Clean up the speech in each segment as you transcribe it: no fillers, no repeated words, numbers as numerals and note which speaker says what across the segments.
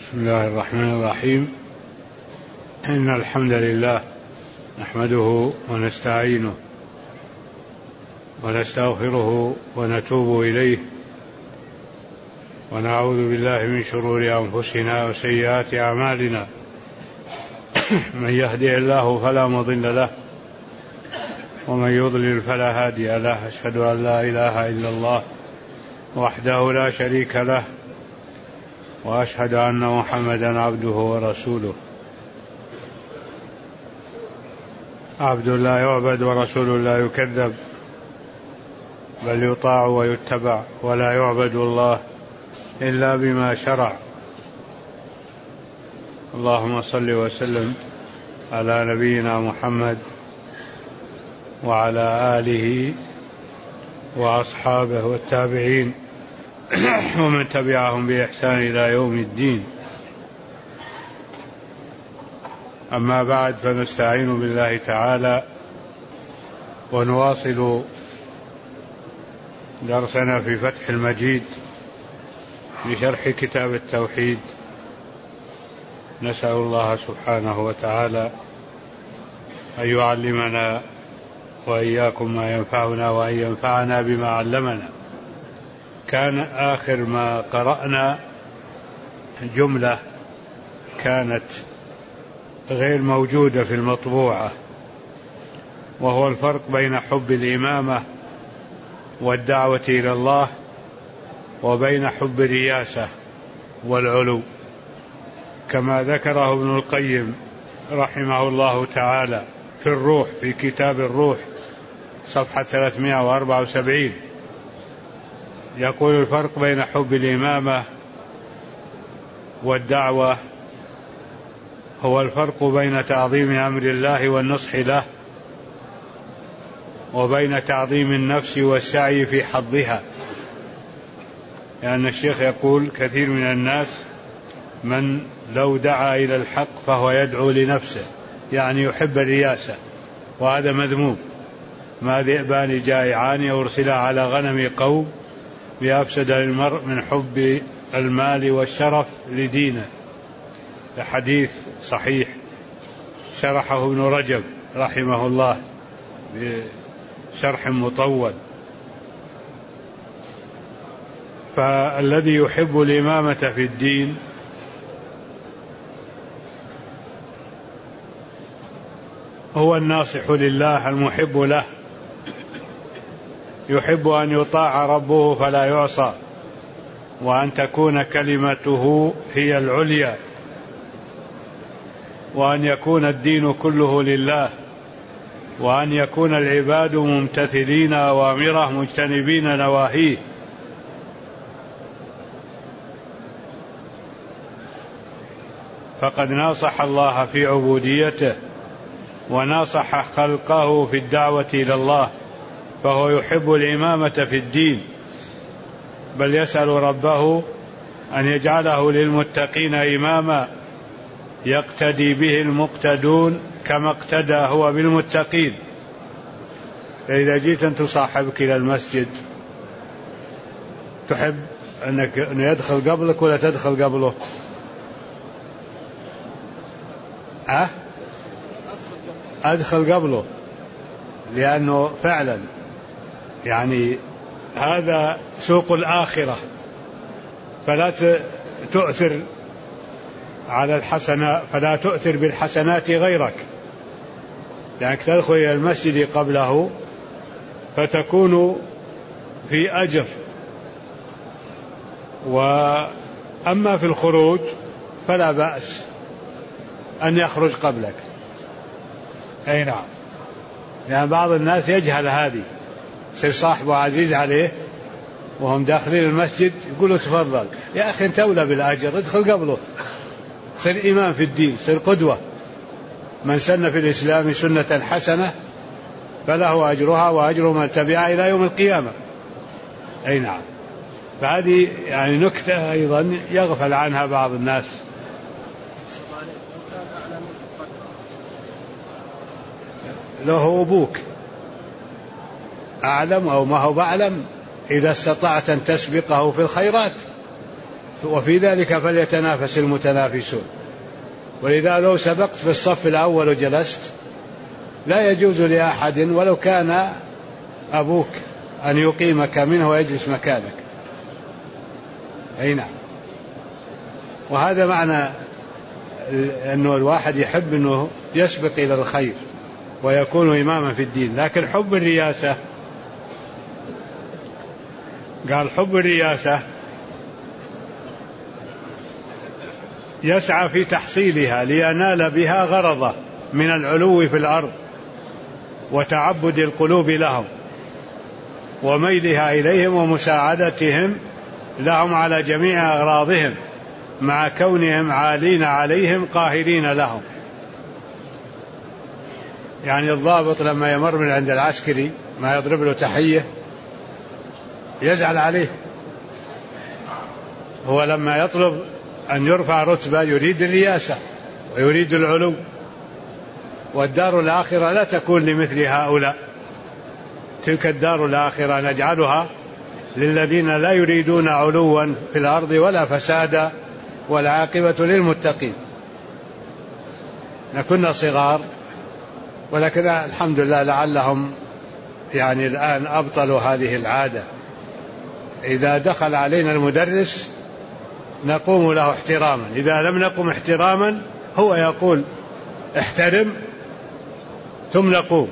Speaker 1: بسم الله الرحمن الرحيم. إن الحمد لله نحمده ونستعينه ونستغفره ونتوب إليه ونعوذ بالله من شرور أنفسنا وسيئات أعمالنا. من يهدي الله فلا مضل له ومن يضلل فلا هادي له. أشهد أن لا إله إلا الله وحده لا شريك له وأشهد أن محمدا عبده ورسوله. عبد لا يعبد ورسول لا يكذب، بل يطاع ويتبع، ولا يعبد الله إلا بما شرع. اللهم صل وسلم على نبينا محمد وعلى آله وأصحابه والتابعين ومن تبعهم بإحسان إلى يوم الدين. أما بعد، فنستعين بالله تعالى ونواصل درسنا في فتح المجيد لشرح كتاب التوحيد. نسأل الله سبحانه وتعالى أن يعلمنا وإياكم ما ينفعنا وأن ينفعنا بما علمنا. كان آخر ما قرأنا جملة كانت غير موجودة في المطبوعة، وهو الفرق بين حب الإمامة والدعوة إلى الله وبين حب الرياسة والعلو، كما ذكره ابن القيم رحمه الله تعالى في الروح، في كتاب الروح صفحة 374. يقول: الفرق بين حب الإمامة والدعوة هو الفرق بين تعظيم أمر الله والنصح له، وبين تعظيم النفس والسعي في حظها. لأن الشيخ يقول: كثير من الناس من لو دعا إلى الحق فهو يدعو لنفسه، يعني يحب الرياسة، وهذا مذموم. ما ذئبان جائعان أرسلا على غنم قوم بأفسد المرء من حب المال والشرف لدينه. حديث صحيح شرحه ابن رجب رحمه الله بشرح مطول. فالذي يحب الإمامة في الدين هو الناصح لله المحب له، يحب أن يطاع ربه فلا يعصى، وأن تكون كلمته هي العليا، وأن يكون الدين كله لله، وأن يكون العباد ممتثلين أوامره مجتنبين نواهيه. فقد ناصح الله في عبوديته وناصح خلقه في الدعوة إلى الله، فهو يحب الإمامة في الدين، بل يسأل ربه أن يجعله للمتقين إماما يقتدي به المقتدون كما اقتدى هو بالمتقين. فإذا جئت أن تصاحبك إلى المسجد تحب أنه يدخل قبلك ولا تدخل قبله؟ أدخل قبله، لأنه فعلا يعني هذا سوق الآخرة، فلا تؤثر على الحسنات، فلا تؤثر بالحسنات غيرك، لأنك تدخل إلى المسجد قبله فتكون في أجر. وأما في الخروج فلا بأس أن يخرج قبلك. أي نعم، يعني بعض الناس يجهل هذه، يصير صاحبه عزيز عليه وهم داخلين المسجد يقولوا تفضل يا أخي أنت أولى بالأجر، ادخل قبله، صير إمام في الدين، صير قدوة. من سن في الإسلام سنة حسنة فله أجرها وأجر من تبعها إلى يوم القيامة. أي نعم، فهذه يعني نكتة أيضا يغفل عنها بعض الناس. له أبوك أعلم أو ما هو أعلم، إذا استطعت أن تسبقه في الخيرات وفي ذلك فليتنافس المتنافسون. ولذا لو سبقت في الصف الأول وجلست لا يجوز لأحد ولو كان أبوك أن يقيمك منه ويجلس مكانك. أي نعم. وهذا معنى أنه الواحد يحب أنه يسبق إلى الخير ويكون إماما في الدين. لكن حب الرياسة، قال حب الرياسة يسعى في تحصيلها لينال بها غرضه من العلو في الأرض وتعبد القلوب لهم وميلها إليهم ومساعدتهم لهم على جميع أغراضهم مع كونهم عالين عليهم قاهرين لهم. يعني الضابط لما يمر من عند العسكري ما يضرب له تحية يزعل عليه. هو لما يطلب أن يرفع رتبة يريد الرياسة ويريد العلو، والدار الآخرة لا تكون لمثل هؤلاء. تلك الدار الآخرة نجعلها للذين لا يريدون علوا في الأرض ولا فسادا والعاقبة للمتقين. كنا صغار ولكن الحمد لله لعلهم يعني الآن أبطلوا هذه العادة. إذا دخل علينا المدرس نقوم له احتراما، إذا لم نقم احتراما هو يقول احترم ثم نقوم.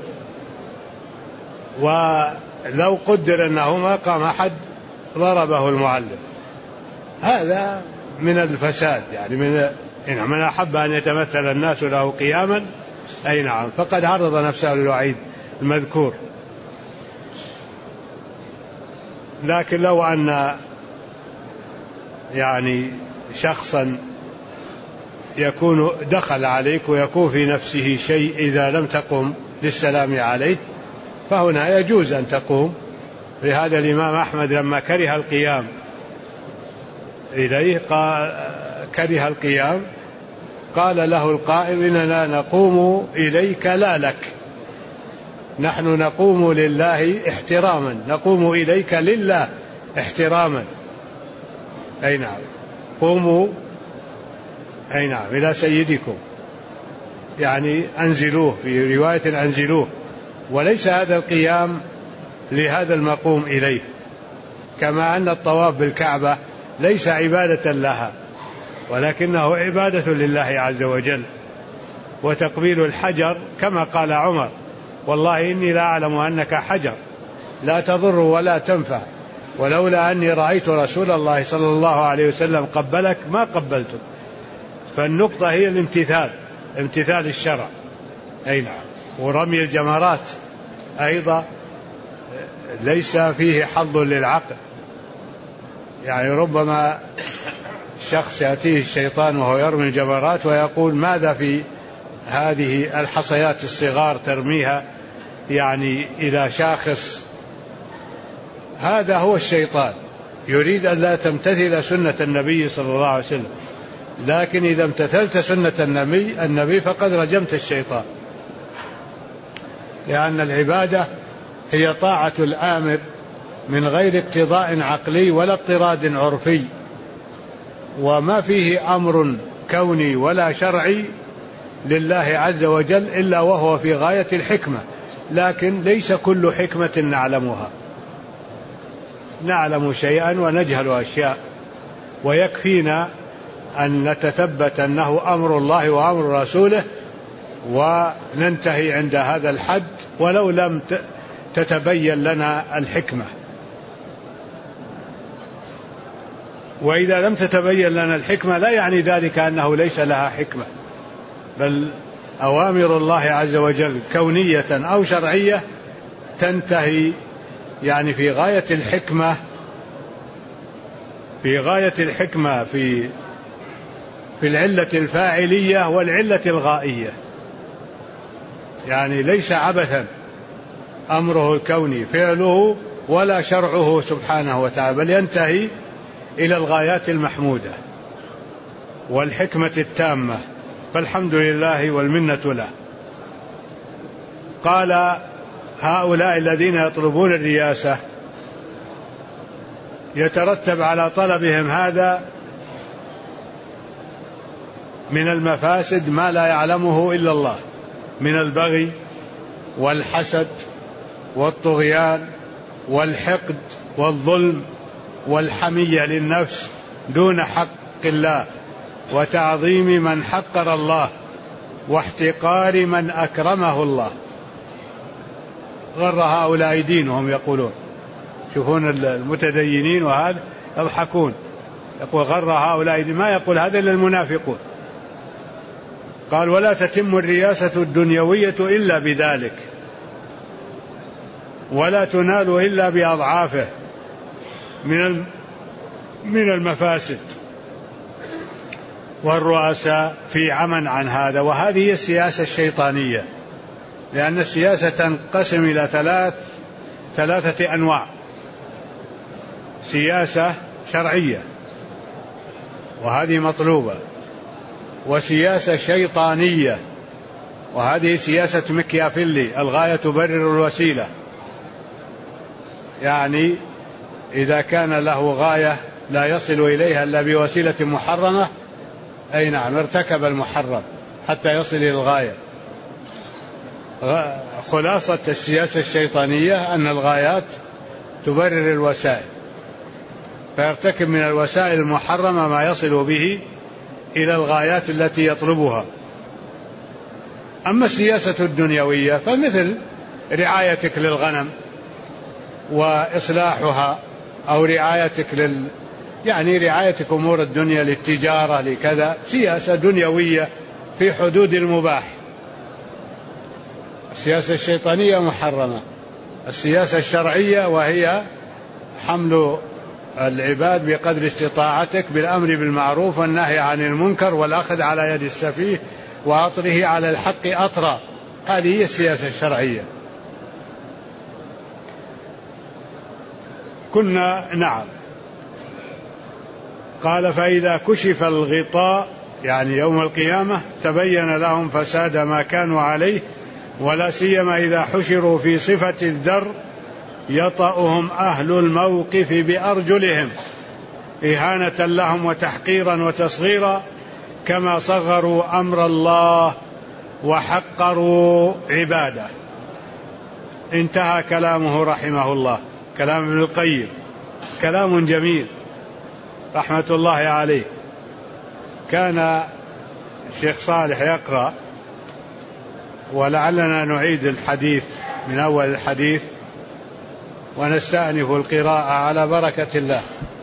Speaker 1: ولو قدر أنه ما قام أحد ضربه المعلم. هذا من الفساد، يعني من أحب أن يتمثل الناس له قياما أي نعم فقد عرض نفسه للوعيد المذكور. لكن لو أن يعني شخصا يكون دخل عليك ويكون في نفسه شيء إذا لم تقم للسلام عليه فهنا يجوز أن تقوم. لهذا الإمام أحمد لما كره القيام إليه كره القيام قال له القائل إننا نقوم إليك لا لك، نحن نقوم لله احتراما، نقوم إليك لله احتراما. أي نعم قوموا أي نعم إلى سيدكم، يعني أنزلوه، في رواية أنزلوه. وليس هذا القيام لهذا المقوم إليه، كما أن الطواف بالكعبة ليس عبادة لها ولكنه عبادة لله عز وجل. وتقبيل الحجر كما قال عمر والله إني لا أعلم أنك حجر لا تضر ولا تنفع ولولا أني رأيت رسول الله صلى الله عليه وسلم قبلك ما قبلتك. فالنقطة هي الامتثال، امتثال الشرع. أي نعم. ورمي الجمرات أيضا ليس فيه حظ للعقل، يعني ربما شخص يأتيه الشيطان وهو يرمي الجمرات ويقول ماذا في هذه الحصيات الصغار ترميها يعني إلى شاخص. هذا هو الشيطان يريد أن لا تمتثل سنة النبي صلى الله عليه وسلم. لكن إذا امتثلت سنة النبي فقد رجمت الشيطان، لأن العبادة هي طاعة الآمر من غير اقتضاء عقلي ولا اضطراد عرفي، وما فيه أمر كوني ولا شرعي لله عز وجل إلا وهو في غاية الحكمة. لكن ليس كل حكمة نعلمها، نعلم شيئا ونجهل أشياء، ويكفينا أن نتثبت أنه أمر الله وأمر رسوله وننتهي عند هذا الحد ولو لم تتبين لنا الحكمة. وإذا لم تتبين لنا الحكمة لا يعني ذلك أنه ليس لها حكمة، بل أوامر الله عز وجل كونية أو شرعية تنتهي يعني في غاية الحكمة، في غاية الحكمة في العلة الفاعلية والعلة الغائية. يعني ليس عبثا أمره الكوني فعله ولا شرعه سبحانه وتعالى، بل ينتهي إلى الغايات المحمودة والحكمة التامة، فالحمد لله والمنة له. قال هؤلاء الذين يطلبون الرياسة يترتب على طلبهم هذا من المفاسد ما لا يعلمه إلا الله، من البغي والحسد والطغيان والحقد والظلم والحمية للنفس دون حق الله، وتعظيم من حقر الله، واحتقار من أكرمه الله. غر هؤلاء دينهم يقولون، شوفون المتدينين وهذا يضحكون، يقول غر هؤلاء دين، ما يقول هذا إلا المنافقون. قال ولا تتم الرياسة الدنيوية إلا بذلك، ولا تنال إلا بأضعافه من المفاسد، والرؤساء في عمى عن هذا. وهذه هي السياسة الشيطانية، لأن السياسة تنقسم إلى ثلاثة أنواع: سياسة شرعية وهذه مطلوبة، وسياسة شيطانية وهذه سياسة مكيافيلي، الغاية تبرر الوسيلة، يعني إذا كان له غاية لا يصل إليها إلا بوسيلة محرمة، أي نعم ارتكب المحرم حتى يصل إلى الغاية. خلاصة السياسة الشيطانية أن الغايات تبرر الوسائل، فيرتكب من الوسائل المحرمة ما يصل به إلى الغايات التي يطلبها. أما السياسة الدنيوية فمثل رعايتك للغنم وإصلاحها، أو رعايتك يعني رعايتك أمور الدنيا للتجارة لكذا، سياسة دنيوية في حدود المباح. السياسة الشيطانية محرمة. السياسة الشرعية وهي حمل العباد بقدر استطاعتك بالأمر بالمعروف والنهي عن المنكر والأخذ على يد السفيه وأطره على الحق أطرا، هذه هي السياسة الشرعية. نعم. قال فإذا كشف الغطاء يعني يوم القيامة تبين لهم فساد ما كانوا عليه، ولا سيما إذا حشروا في صفة الذر يطأهم أهل الموقف بأرجلهم إهانة لهم وتحقيرا وتصغيرا، كما صغروا أمر الله وحقروا عباده. انتهى كلامه رحمه الله، كلام ابن القيم، كلام جميل رحمة الله عليه. كان الشيخ صالح يقرأ، ولعلنا نعيد الحديث من أول الحديث ونستأنف القراءة على بركة الله.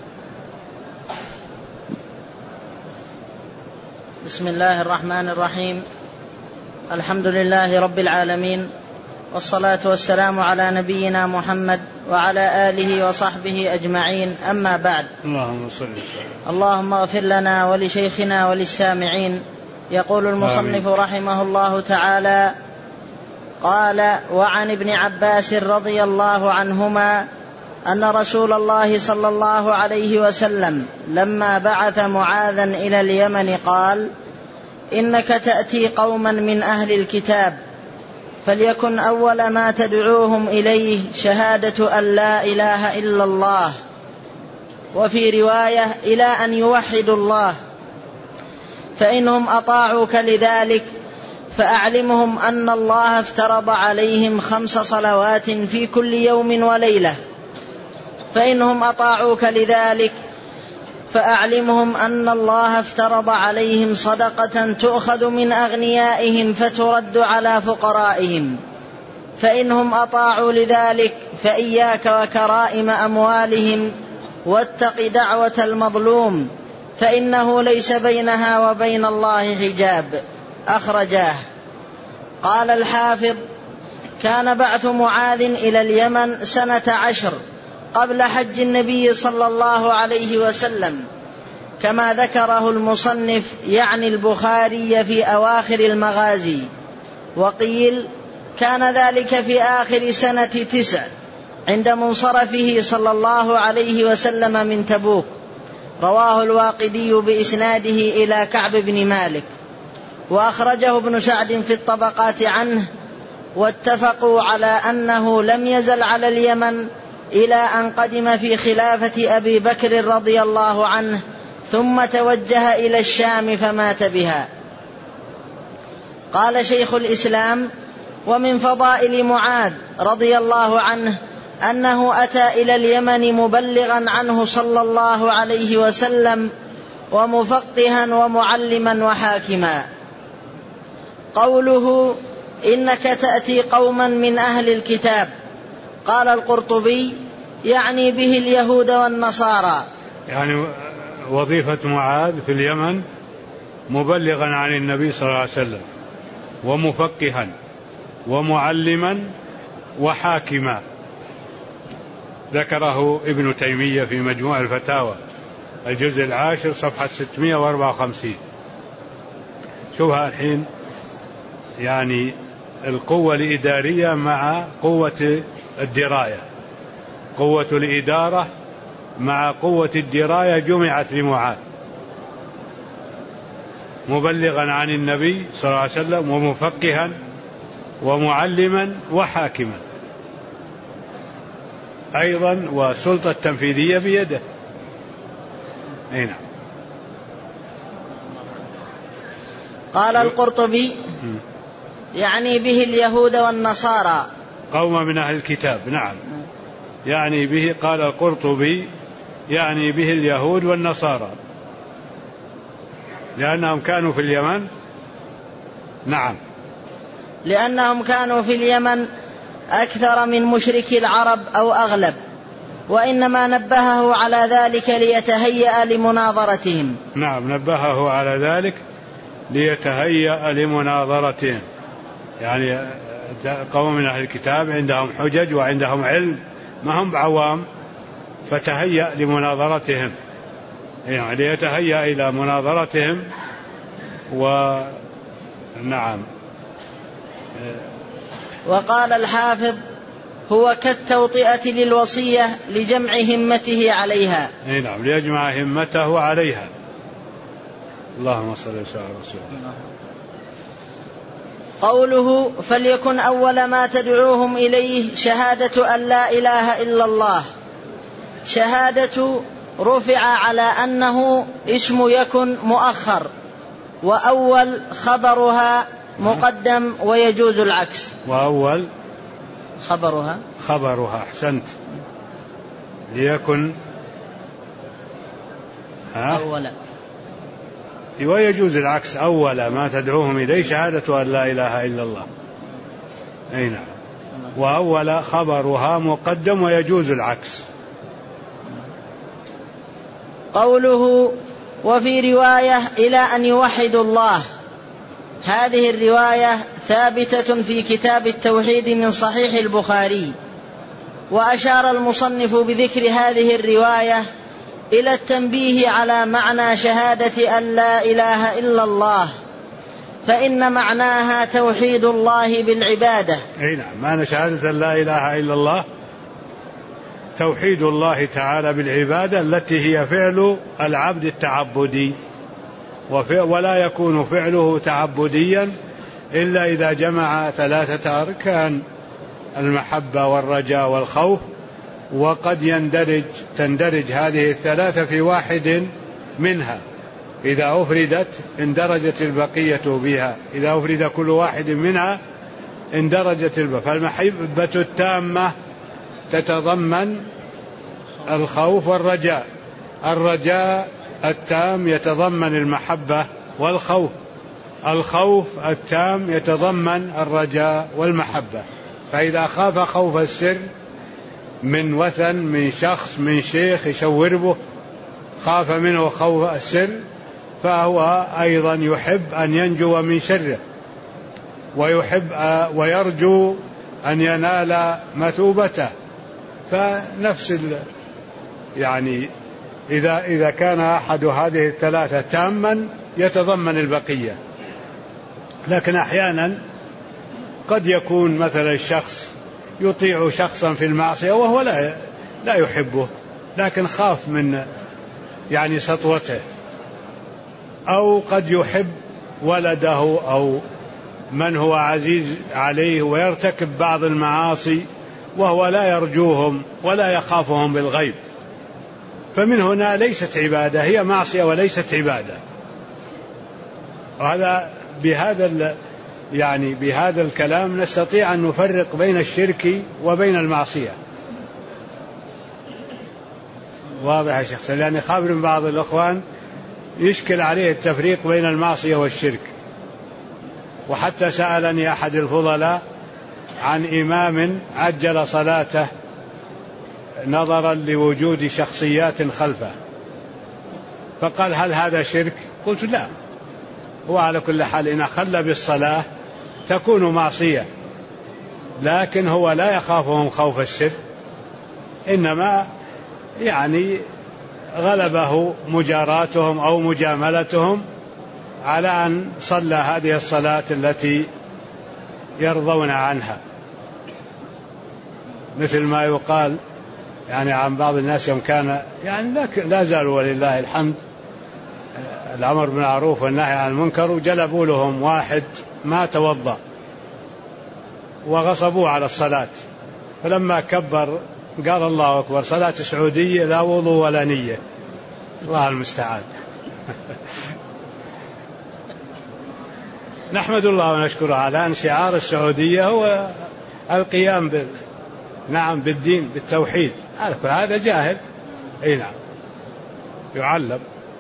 Speaker 2: بسم الله الرحمن الرحيم. الحمد لله رب العالمين، والصلاة والسلام على نبينا محمد وعلى آله وصحبه أجمعين، أما بعد.
Speaker 1: اللهم صل وسلم.
Speaker 2: اللهم اغفر لنا ولشيخنا وللسامعين. يقول المصنف رحمه الله تعالى: قال: وعن ابن عباس رضي الله عنهما أن رسول الله صلى الله عليه وسلم لما بعث معاذا إلى اليمن قال: إنك تأتي قوما من أهل الكتاب، فليكن أول ما تدعوهم إليه شهادة أن لا إله إلا الله، وفي رواية إلى أن يوحدوا الله، فإنهم أطاعوك لذلك فأعلمهم أن الله افترض عليهم 5 صلوات في كل يوم وليلة، فإنهم أطاعوك لذلك فأعلمهم أن الله افترض عليهم صدقة تؤخذ من أغنيائهم فترد على فقرائهم، فإنهم أطاعوا لذلك فإياك وكرائم أموالهم، واتق دعوة المظلوم فإنه ليس بينها وبين الله حجاب. أخرجاه. قال الحافظ: كان بعث معاذ إلى اليمن 10 قبل حج النبي صلى الله عليه وسلم، كما ذكره المصنف يعني البخاري في أواخر المغازي. وقيل كان ذلك في آخر سنة 9 عند منصرفه صلى الله عليه وسلم من تبوك. رواه الواقدي بإسناده إلى كعب بن مالك، وأخرجه ابن سعد في الطبقات عنه، واتفقوا على أنه لم يزل على اليمن إلى أن قدم في خلافة أبي بكر رضي الله عنه ثم توجه إلى الشام فمات بها. قال شيخ الإسلام: ومن فضائل معاذ رضي الله عنه أنه أتى إلى اليمن مبلغا عنه صلى الله عليه وسلم ومفقها ومعلما وحاكما. قوله: إنك تأتي قوما من أهل الكتاب، قال القرطبي: يعني به اليهود والنصارى.
Speaker 1: يعني وظيفة معاذ في اليمن مبلغا عن النبي صلى الله عليه وسلم ومفقها ومعلما وحاكما، ذكره ابن تيمية في مجموع الفتاوى الجزء 10 صفحة 654. شوفها الحين، يعني القوة الإدارية مع قوة الدراية، قوة الإدارة مع قوة الدراية جمعت لمعاذ، مبلغا عن النبي صلى الله عليه وسلم ومفقها ومعلما وحاكما أيضا، والسلطة التنفيذية بيده. نعم.
Speaker 2: قال القرطبي: يعني به اليهود والنصارى،
Speaker 1: قوم من أهل الكتاب. نعم، يعني به، قال القرطبي: يعني به اليهود والنصارى، لأنهم كانوا في اليمن. نعم،
Speaker 2: لأنهم كانوا في اليمن أكثر من مشركي العرب أو أغلب، وإنما نبهه على ذلك ليتهيأ لمناظرتهم.
Speaker 1: نعم، نبهه على ذلك ليتهيأ لمناظرتهم، يعني قوم من أهل الكتاب عندهم حجج وعندهم علم، ما هم بعوام، فتهيأ لمناظرتهم، يعني ليتهيأ إلى مناظرتهم. ونعم.
Speaker 2: وقال الحافظ: هو كالتوطئة للوصية لجمع همته عليها.
Speaker 1: نعم، ليجمع همته عليها. اللهم صل وسلم على رسول الله.
Speaker 2: قوله: فليكن أول ما تدعوهم إليه شهادة أن لا إله إلا الله. شهادة رفع على أنه اسم يكن مؤخر، وأول خبرها مقدم، ويجوز العكس.
Speaker 1: وأول
Speaker 2: خبرها
Speaker 1: أحسنت، ليكن
Speaker 2: أولا،
Speaker 1: ويجوز العكس، أول ما تدعوهم إليه شهادة أن لا إله إلا الله. أي نعم، وأول خبرها مقدم، ويجوز العكس.
Speaker 2: قوله: وفي رواية إلى أن يوحدوا الله. هذه الرواية ثابتة في كتاب التوحيد من صحيح البخاري. وأشار المصنف بذكر هذه الرواية إلى التنبيه على معنى شهادة أن لا إله إلا الله، فإن معناها توحيد الله بالعبادة.
Speaker 1: أي نعم، معنى شهادة أن لا إله إلا الله توحيد الله تعالى بالعبادة، التي هي فعل العبد التعبدي، ولا يكون فعله تعبديا إلا إذا جمع 3 أركان: المحبة والرجاء والخوف. وقد تندرج هذه 3 في واحد منها، إذا أفردت اندرجت البقية بها، إذا أفرد كل واحد منها اندرجت البقية. فالمحبة التامة تتضمن الخوف والرجاء، الرجاء التام يتضمن المحبة والخوف، الخوف التام يتضمن الرجاء والمحبة. فإذا خاف خوف السر من وثن، من شخص، من شيخ يشور به، خاف منه خوف السر، فهو أيضا يحب أن ينجو من شره، ويحب ويرجو أن ينال مثوبته. فنفس يعني إذا كان أحد هذه 3 تاما يتضمن البقية. لكن أحيانا قد يكون مثلا الشخص يطيع شخصا في المعصية وهو لا يحبه، لكن خاف من يعني سطوته، أو قد يحب ولده أو من هو عزيز عليه ويرتكب بعض المعاصي وهو لا يرجوهم ولا يخافهم بالغيب، فمن هنا ليست عبادة، هي معصية وليست عبادة. وهذا بهذا الكلام نستطيع أن نفرق بين الشرك وبين المعصية. واضح يا شيخ؟ لأن خابر من بعض الأخوان يشكل عليه التفريق بين المعصية والشرك. وحتى سألني أحد الفضلاء عن إمام عجل صلاته نظرا لوجود شخصيات خلفه، فقال: هل هذا شرك؟ قلت: لا، هو على كل حال إن أخل بالصلاة تكون معصية، لكن هو لا يخافهم خوف الشرك، إنما غلبه مجاراتهم أو مجاملتهم على أن صلى هذه الصلاة التي يرضون عنها. مثل ما يقال عن بعض الناس يوم كان لا زالوا ولله الحمد الأمر بالمعروف والنهي عن المنكر، وجلبوا لهم واحد ما توضأ وغصبوه على الصلاة، فلما كبر قال: الله أكبر، صلاة سعودية لا وضوء ولا نية. الله المستعان. نحمد الله ونشكره على أن شعار السعودية هو القيام بالدين بالتوحيد. هذا جاهل، أي نعم، يعلم.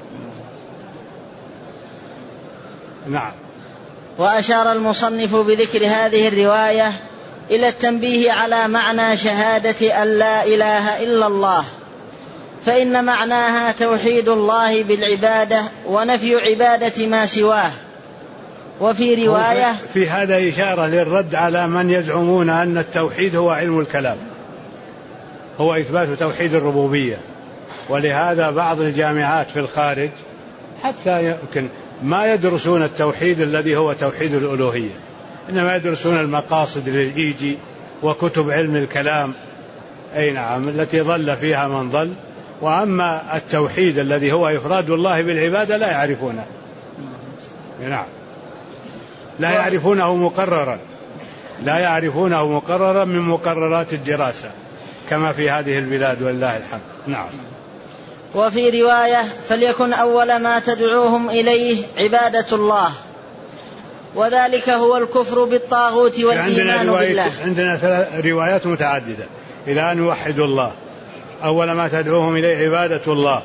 Speaker 1: نعم.
Speaker 2: وأشار المصنف بذكر هذه الرواية إلى التنبيه على معنى شهادة أن لا إله إلا الله، فإن معناها توحيد الله بالعبادة ونفي عبادة ما سواه. وفي رواية
Speaker 1: في هذا إشارة للرد على من يزعمون أن التوحيد هو علم الكلام، هو إثبات توحيد الربوبية. ولهذا بعض الجامعات في الخارج حتى يمكن ما يدرسون التوحيد الذي هو توحيد الألوهية، إنما يدرسون المقاصد للإيجي وكتب علم الكلام، أي نعم، التي ضل فيها من ضل. وأما التوحيد الذي هو إفراد الله بالعبادة لا يعرفونه، نعم، لا يعرفونه مقررا من مقررات الدراسة كما في هذه البلاد ولله الحمد. نعم.
Speaker 2: وفي رواية: فليكن أول ما تدعوهم إليه عبادة الله، وذلك هو الكفر بالطاغوت والإيمان بالله.
Speaker 1: عندنا روايات متعددة إلى أن يوحدوا الله، أول ما تدعوهم إليه عبادة الله،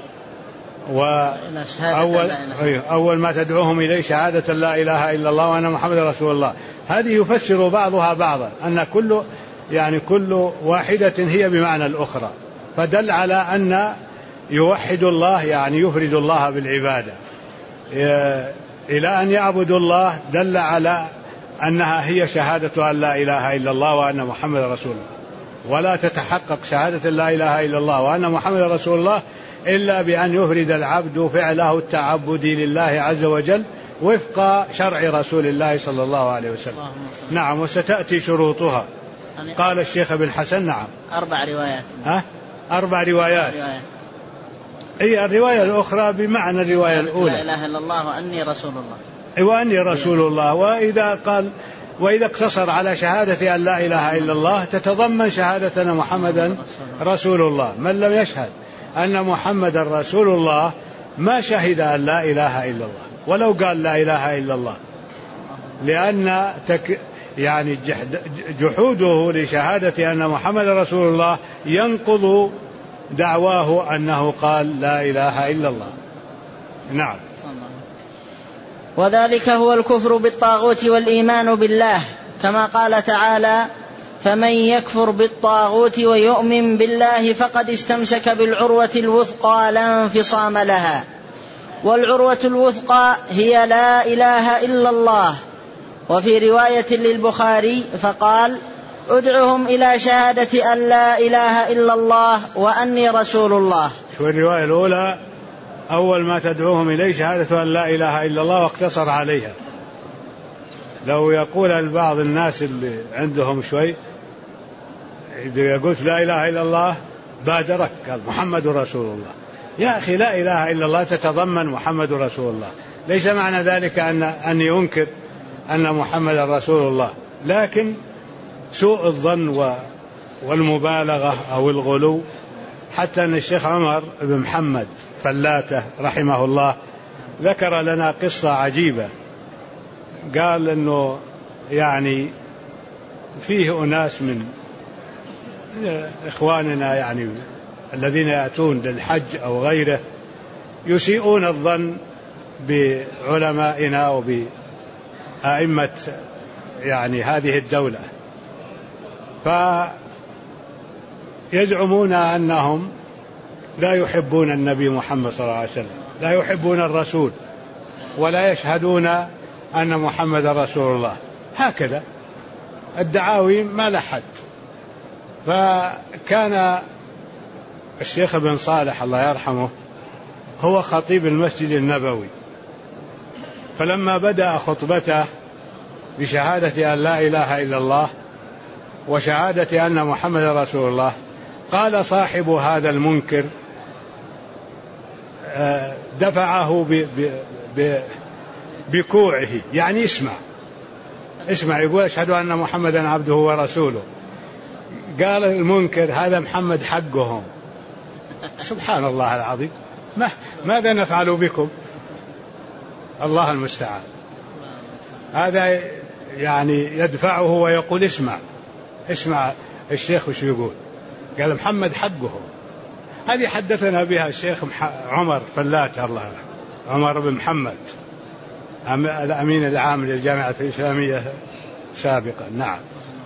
Speaker 1: أول ما تدعوهم إليه شهادة لا إله إلا الله وأن محمد رسول الله. هذه يفسر بعضها بعضا أن كل واحدة هي بمعنى الأخرى، فدل على أن يوحد الله يفرد الله بالعبادة. إلى أن يعبدوا الله دل على أنها هي شهادة أن لا إله إلا الله وأن محمد رسول الله، ولا تتحقق شهادة لا إله إلا الله وأن محمد رسول الله إلا بأن يفرد العبد فعله التعبدي لله عز وجل وفق شرع رسول الله صلى الله عليه وسلم. نعم. وستأتي شروطها. قال الشيخ ابن حسن: نعم،
Speaker 2: 4 روايات.
Speaker 1: 4 روايات. أي الرواية الأخرى بمعنى الرواية الأولى:
Speaker 2: لا إله إلا الله وأني رسول الله.
Speaker 1: وأني رسول الله. وإذا اقتصر على شهادة أن لا إله إلا الله تتضمن شهادة أن محمدا رسول الله. من لم يشهد أن محمدا رسول الله ما شهد أن لا إله إلا الله ولو قال لا إله إلا الله، لأن جحوده لشهادة أن محمد رسول الله ينقض دعواه أنه قال لا إله إلا الله. نعم.
Speaker 2: وذلك هو الكفر بالطاغوت والإيمان بالله، كما قال تعالى: فمن يكفر بالطاغوت ويؤمن بالله فقد استمسك بالعروة الوثقى لا انفصام لها. والعروة الوثقى هي لا إله إلا الله. وفي رواية للبخاري فقال: ادعهم إلى شهادة أن لا إله إلا الله وأني رسول الله.
Speaker 1: شو الرواية الأولى؟ أول ما تدعوهم إليه شهادة أن لا إله إلا الله، واقتصر عليها. لو يقول البعض الناس اللي عندهم شوي إذا قلت لا إله إلا الله بادرك قال محمد رسول الله. يا أخي، لا إله إلا الله تتضمن محمد رسول الله، ليس معنى ذلك أن ينكر أن محمد رسول الله، لكن سوء الظن والمبالغة أو الغلو حتى أن الشيخ عمر بن محمد فلاتة رحمه الله ذكر لنا قصة عجيبة. قال أنه يعني فيه أناس من إخواننا يعني الذين يأتون للحج أو غيره يسيئون الظن بعلمائنا وبأئمة يعني هذه الدولة، فيزعمون أنهم لا يحبون النبي محمد صلى الله عليه وسلم، لا يحبون الرسول، ولا يشهدون أن محمد رسول الله. هكذا الدعاوي ما لحد. فكان الشيخ بن صالح الله يرحمه هو خطيب المسجد النبوي، فلما بدأ خطبته بشهادة أن لا إله إلا الله وشهادة أن محمد رسول الله، قال صاحب هذا المنكر دفعه بكوعه، يعني اسمع يقول أشهد أن محمدا عبده ورسوله. قال المنكر هذا محمد حقهم. سبحان الله العظيم، ماذا نفعل بكم؟ الله المستعان. هذا يعني يدفعه ويقول اسمع الشيخ وش يقول. قال محمد حقهم. هذه حدثنا بها الشيخ عمر فلاتة الله يرحمه، عمر بن محمد الأمين العام للجامعة الإسلامية سابقا. نعم.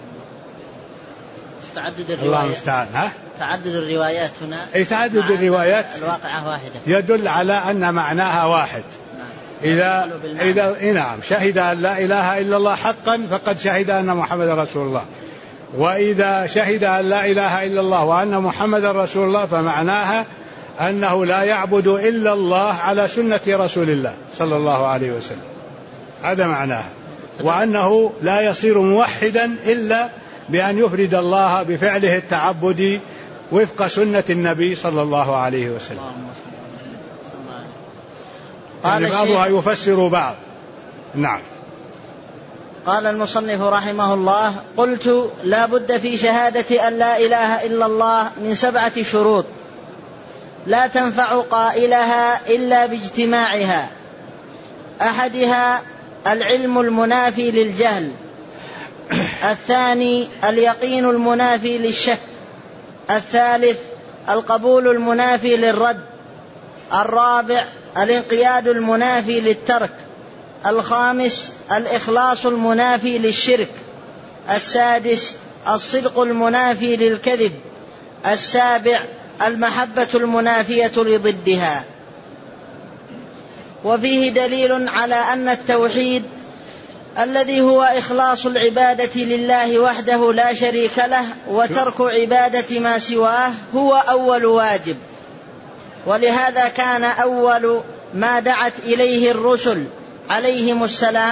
Speaker 2: تعدد الروايات. تعدد الروايات هنا.
Speaker 1: أي تعدد الروايات
Speaker 2: الواقعة واحدة
Speaker 1: يدل على أن معناها واحد. إذا نعم شهد أن لا إله إلا الله حقا فقد شهد أن محمد رسول الله، وإذا شهد أن لا إله إلا الله وأن محمد رسول الله فمعناها أنه لا يعبد إلا الله على سنة رسول الله صلى الله عليه وسلم. هذا معناها. وأنه لا يصير موحدا إلا بأن يفرد الله بفعله التعبدي وفق سنة النبي صلى الله عليه وسلم. يعني بعضها يفسر بعض. نعم.
Speaker 2: قال المصنف رحمه الله: قلت: لا بد في شهادة أن لا إله إلا الله من 7 شروط لا تنفع قائلها إلا باجتماعها. أحدها العلم المنافي للجهل، الثاني اليقين المنافي للشك، الثالث القبول المنافي للرد، الرابع الانقياد المنافي للترك، الخامس الإخلاص المنافي للشرك، السادس الصدق المنافي للكذب، السابع المحبة المنافية لضدها. وفيه دليل على أن التوحيد الذي هو إخلاص العبادة لله وحده لا شريك له وترك عبادة ما سواه هو أول واجب. ولهذا كان أول ما دعت إليه الرسل عليهم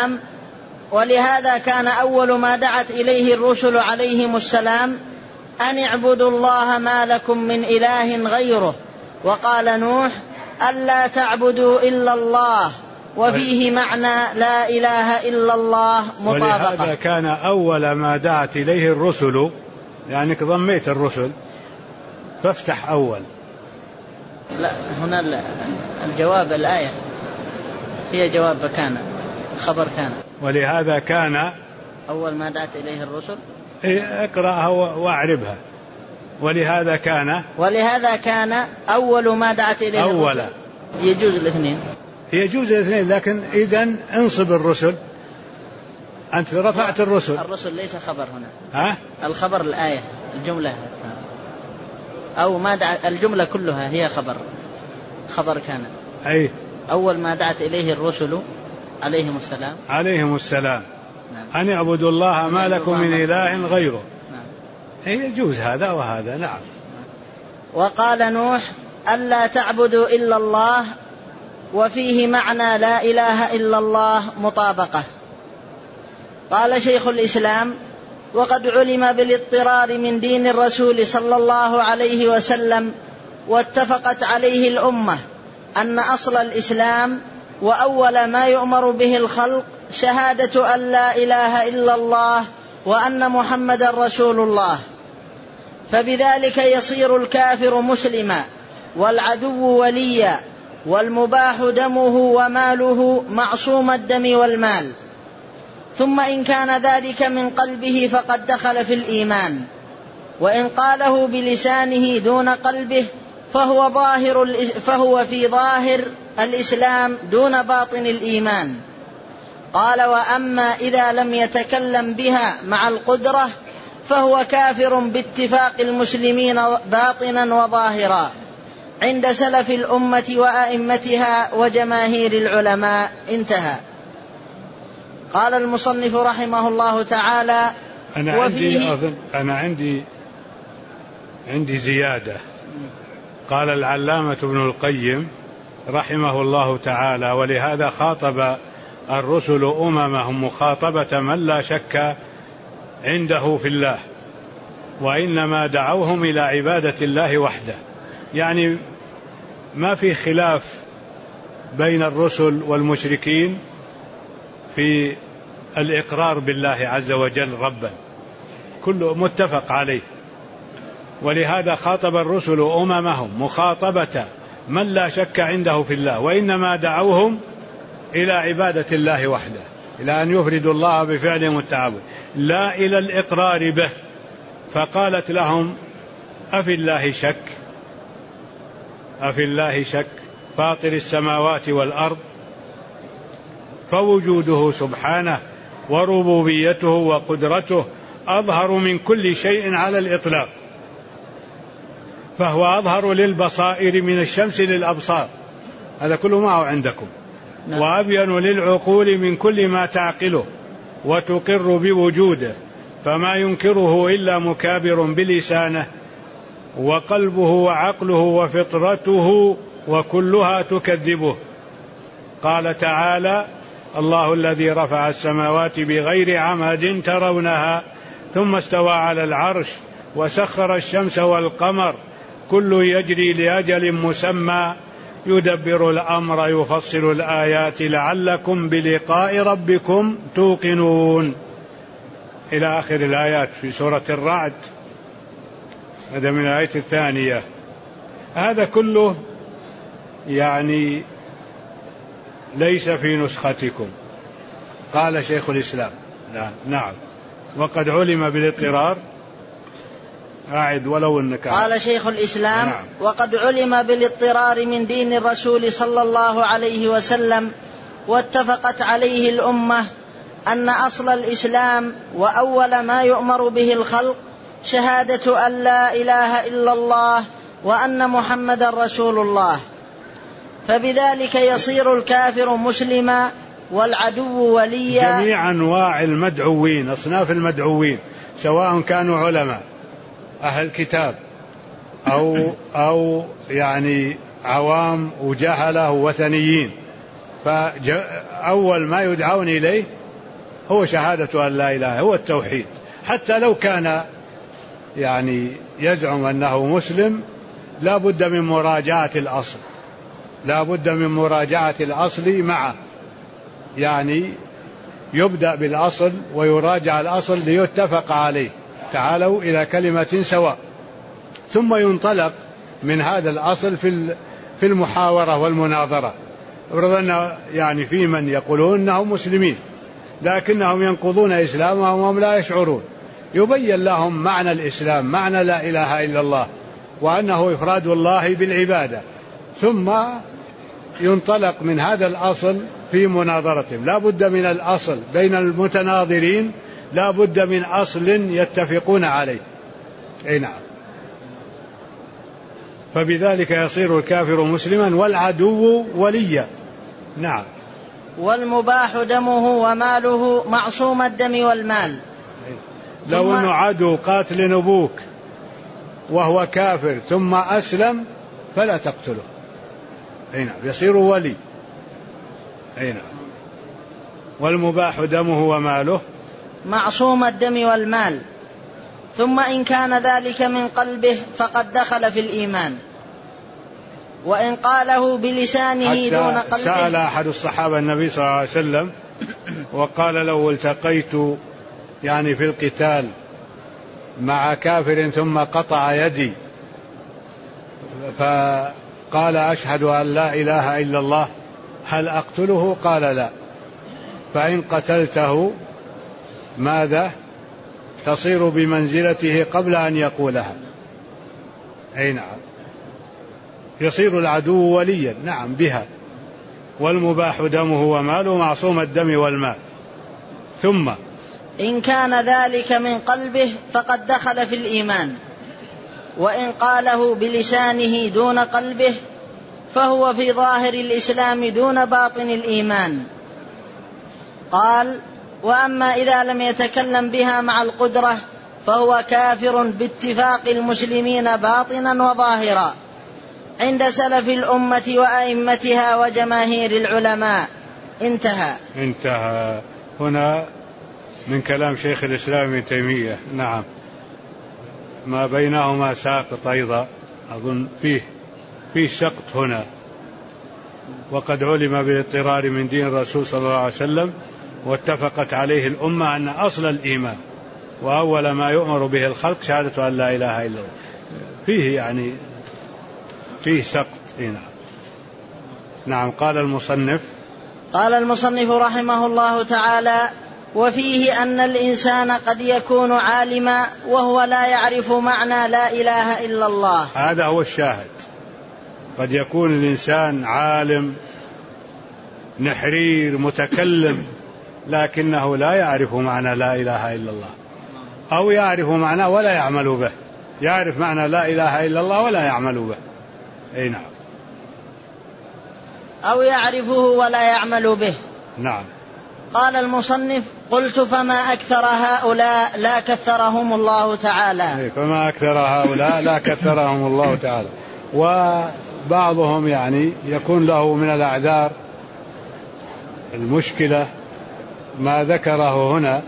Speaker 2: السلام أن اعبدوا الله ما لكم من إله غيره. وقال نوح: ألا تعبدوا إلا الله، وفيه معنى لا إله إلا الله مطابقة.
Speaker 1: ولهذا كان أول ما دعت إليه الرسل، يعني ضميت الرسل فافتح أول.
Speaker 2: لا، هنا الجواب الآية هي جواب كان، خبر كان.
Speaker 1: ولهذا كان
Speaker 2: أول ما دعت إليه الرسل.
Speaker 1: اقرأها واعربها. ولهذا كان
Speaker 2: أول ما دعت إليه الرسل. يجوز الاثنين، لكن
Speaker 1: إذن انصب الرسل. أنت رفعت
Speaker 2: الرسل ليس خبر هنا. الخبر الآية، الجملة، أو ما دعت الجملة كلها هي خبر كان.
Speaker 1: أي
Speaker 2: أول ما دعت إليه الرسل عليهم السلام
Speaker 1: نعم. أن اعبدوا الله ما لكم من إله غيره. نعم. يجوز هذا وهذا. نعم.
Speaker 2: وقال نوح: ألا تعبدوا إلا الله، وفيه معنى لا إله إلا الله مطابقة. قال شيخ الإسلام: وقد علم بالاضطرار من دين الرسول صلى الله عليه وسلم واتفقت عليه الأمة أن أصل الإسلام وأول ما يؤمر به الخلق شهادة أن لا إله إلا الله وأن محمد رسول الله. فبذلك يصير الكافر مسلما والعدو وليا والمباح دمه وماله معصوم الدم والمال. ثم إن كان ذلك من قلبه فقد دخل في الإيمان، وإن قاله بلسانه دون قلبه فهو في ظاهر الإسلام دون باطن الإيمان. قال: وأما إذا لم يتكلم بها مع القدرة فهو كافر باتفاق المسلمين باطنا وظاهرا عند سلف الأمة وأئمتها وجماهير العلماء. انتهى. قال المصنف رحمه الله تعالى:
Speaker 1: أنا عندي زيادة. قال العلامة ابن القيم رحمه الله تعالى: ولهذا خاطب الرسل أممهم مخاطبة من لا شك عنده في الله، وإنما دعوهم إلى عبادة الله وحده. يعني ما في خلاف بين الرسل والمشركين في الإقرار بالله عز وجل ربا، كله متفق عليه. ولهذا خاطب الرسل أممهم مخاطبة من لا شك عنده في الله، وإنما دعوهم إلى عبادة الله وحده، إلى أن يفردوا الله بفعلهم التعبد، لا إلى الإقرار به. فقالت لهم: أفي الله شك فاطر السماوات والأرض، فوجوده سبحانه وربوبيته وقدرته أظهر من كل شيء على الإطلاق، فهو أظهر للبصائر من الشمس للأبصار، هذا كله ما هو عندكم، وأبين للعقول من كل ما تعقله وتقر بوجوده، فما ينكره إلا مكابر بلسانه، وقلبه وعقله وفطرته وكلها تكذبه. قال تعالى: الله الذي رفع السماوات بغير عمد ترونها ثم استوى على العرش وسخر الشمس والقمر كل يجري لأجل مسمى يدبر الأمر يفصل الآيات لعلكم بلقاء ربكم توقنون، إلى آخر الآيات في سورة الرعد. هذا من الآية الثانية. هذا كله يعني ليس في نسختكم. قال شيخ الإسلام: نعم، وقد علم بالاضطرار. أعد ولو أنك.
Speaker 2: قال شيخ الإسلام: نعم. وقد علم بالاضطرار من دين الرسول صلى الله عليه وسلم، واتفقت عليه الأمة، أن أصل الإسلام وأول ما يؤمر به الخلق شهادة أن لا إله إلا الله وأن محمد رسول الله، فبذلك يصير الكافر مسلما والعدو وليا.
Speaker 1: جميع أنواع المدعوين، أصناف المدعوين، سواء كانوا علماء أهل كتاب أو يعني عوام وجهلة ووثنيين، فأول ما يدعون إليه هو شهادة أن لا إله، هو التوحيد. حتى لو كان يعني يزعم أنه مسلم، لا بد من مراجعة الأصل، لا بد من مراجعة الأصل معه، يعني يبدأ بالأصل ويراجع الأصل ليتفق عليه. تعالوا إلى كلمة سواء، ثم ينطلق من هذا الأصل في المحاورة والمناظرة. أن يعني في من يقولون أنهم مسلمين لكنهم ينقضون إسلامهم وهم لا يشعرون، يبين لهم معنى الإسلام، معنى لا إله إلا الله، وأنه إفراد الله بالعبادة، ثم ينطلق من هذا الأصل في مناظرتهم. لا بد من الأصل بين المتناظرين، لا بد من أصل يتفقون عليه. أي نعم. فبذلك يصير الكافر مسلما والعدو وليا. نعم.
Speaker 2: والمباح دمه وماله معصوم الدم والمال.
Speaker 1: لو أنه عدو قاتل أبوك وهو كافر ثم أسلم فلا تقتله. أي نعم، يصير ولي. أي نعم. والمباح دمه وماله
Speaker 2: معصوم الدم والمال. ثم إن كان ذلك من قلبه فقد دخل في الإيمان، وإن قاله بلسانه دون قلبه.
Speaker 1: سأل أحد الصحابة النبي صلى الله عليه وسلم وقال: لو التقيت يعني في القتال مع كافر ثم قطع يدي فقال أشهد أن لا إله إلا الله هل أقتله؟ قال لا. فإن قتلته ماذا؟ تصير بمنزلته قبل أن يقولها. أي نعم، يصير العدو وليا نعم بها، والمباح دمه وماله معصوم الدم والمال. ثم
Speaker 2: إن كان ذلك من قلبه فقد دخل في الإيمان، وإن قاله بلسانه دون قلبه فهو في ظاهر الإسلام دون باطن الإيمان. قال: وأما إذا لم يتكلم بها مع القدرة فهو كافر باتفاق المسلمين باطنا وظاهرا عند سلف الأمة وأئمتها وجماهير العلماء. انتهى.
Speaker 1: هنا من كلام شيخ الإسلام ابن تيمية. نعم، ما بينهما ساقط أيضا، أظن فيه سقط هنا. وقد علم بالاضطرار من دين الرسول صلى الله عليه وسلم، واتفقت عليه الأمة أن أصل الإيمان وأول ما يؤمر به الخلق شهادة أن لا إله إلا الله. فيه سقط. نعم. قال المصنف
Speaker 2: رحمه الله تعالى: وفيه أن الإنسان قد يكون عالما وهو لا يعرف معنى لا إله إلا الله.
Speaker 1: هذا هو الشاهد. قد يكون الإنسان عالم نحرير متكلم لكنه لا يعرف معنى لا إله إلا الله، أو يعرف معنى ولا يعمل به. يعرف معنى لا إله إلا الله ولا يعمل به. أي نعم.
Speaker 2: أو يعرفه ولا يعمل به.
Speaker 1: نعم.
Speaker 2: قال المصنف: قلت فما أكثر هؤلاء لا كثرهم الله تعالى.
Speaker 1: فما أكثر هؤلاء لا كثرهم الله تعالى. وبعضهم يكون له من الأعذار المشكلة ما ذكره هنا،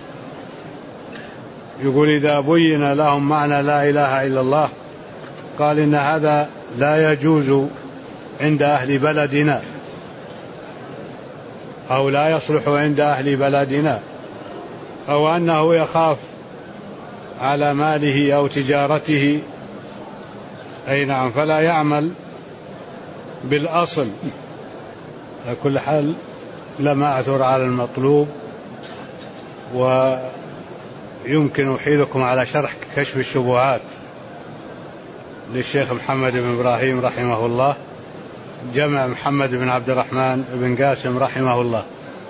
Speaker 1: يقول: إذا بين لهم معنى لا إله إلا الله قال إن هذا لا يجوز عند أهل بلدنا، أو لا يصلح عند أهل بلدنا، أو أنه يخاف على ماله أو تجارته. أي نعم، فلا يعمل بالأصل. على كل حال لم أعثر على المطلوب، ويمكن أحيلكم على شرح كشف الشبهات للشيخ محمد بن إبراهيم رحمه الله، جمع محمد بن عبد الرحمن بن قاسم رحمه الله.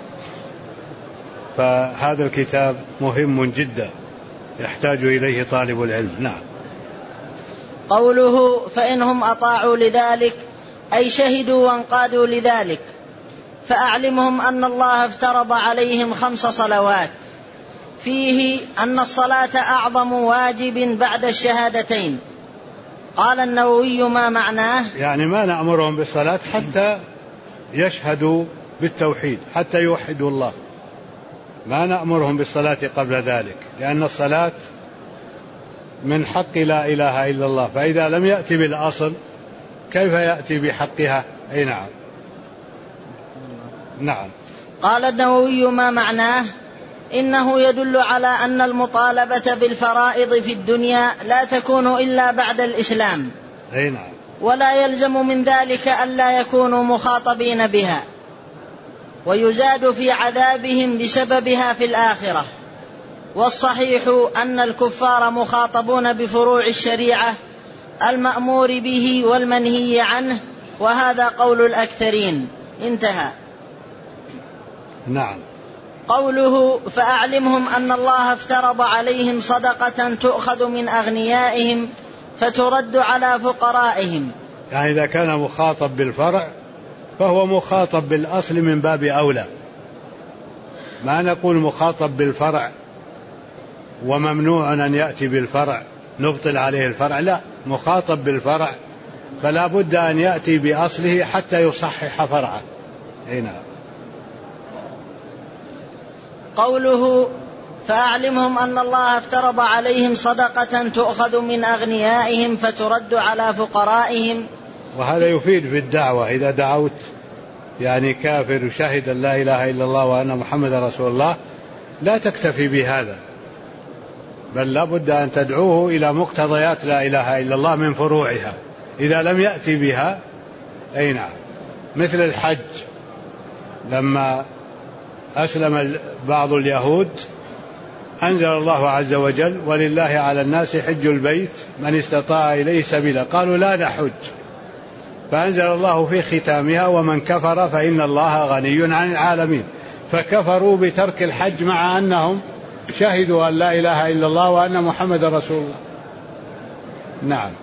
Speaker 1: فهذا الكتاب مهم جدا يحتاج إليه طالب العلم. نعم.
Speaker 2: قوله: فإنهم أطاعوا لذلك أي شهدوا وانقادوا لذلك، فأعلمهم أن الله افترض عليهم 5 صلوات، فيه أن الصلاة أعظم واجب بعد الشهادتين. قال النووي: ما معناه؟
Speaker 1: ما نأمرهم بالصلاة حتى يشهدوا بالتوحيد، حتى يوحدوا الله. ما نأمرهم بالصلاة قبل ذلك، لأن الصلاة من حق لا إله إلا الله، فإذا لم يأتي بالأصل كيف يأتي بحقها؟ أي نعم. نعم.
Speaker 2: قال النووي: ما معناه؟ إنه يدل على أن المطالبة بالفرائض في الدنيا لا تكون إلا بعد الإسلام.
Speaker 1: أي نعم.
Speaker 2: ولا يلزم من ذلك ألا يكونوا مخاطبين بها، ويزاد في عذابهم بسببها في الآخرة. والصحيح أن الكفار مخاطبون بفروع الشريعة المأمور به والمنهي عنه، وهذا قول الأكثرين. انتهى.
Speaker 1: نعم.
Speaker 2: قوله: فأعلمهم أن الله افترض عليهم صدقة تؤخذ من أغنيائهم فترد على فقرائهم.
Speaker 1: إذا كان مخاطب بالفرع فهو مخاطب بالأصل من باب أولى. ما نقول مخاطب بالفرع وممنوع أن يأتي بالفرع نبطل عليه الفرع، لا، مخاطب بالفرع فلا بد أن يأتي بأصله حتى يصحح فرعه. هنا
Speaker 2: قوله: فأعلمهم أن الله افترض عليهم صدقة تؤخذ من أغنيائهم فترد على فقرائهم.
Speaker 1: وهذا يفيد في الدعوة. إذا دعوت كافر شهد أن لا إله إلا الله وأن محمد رسول الله لا تكتفي بهذا، بل لا بد أن تدعوه إلى مقتضيات لا إله إلا الله من فروعها. إذا لم يأتي بها أي نعم، مثل الحج لما أسلم بعض اليهود أنزل الله عز وجل ولله على الناس حج البيت من استطاع إليه سبيلا، قالوا لا نحج، فأنزل الله في ختامها ومن كفر فإن الله غني عن العالمين، فكفروا بترك الحج مع أنهم شهدوا أن لا إله إلا الله وأن محمد رسول الله. نعم.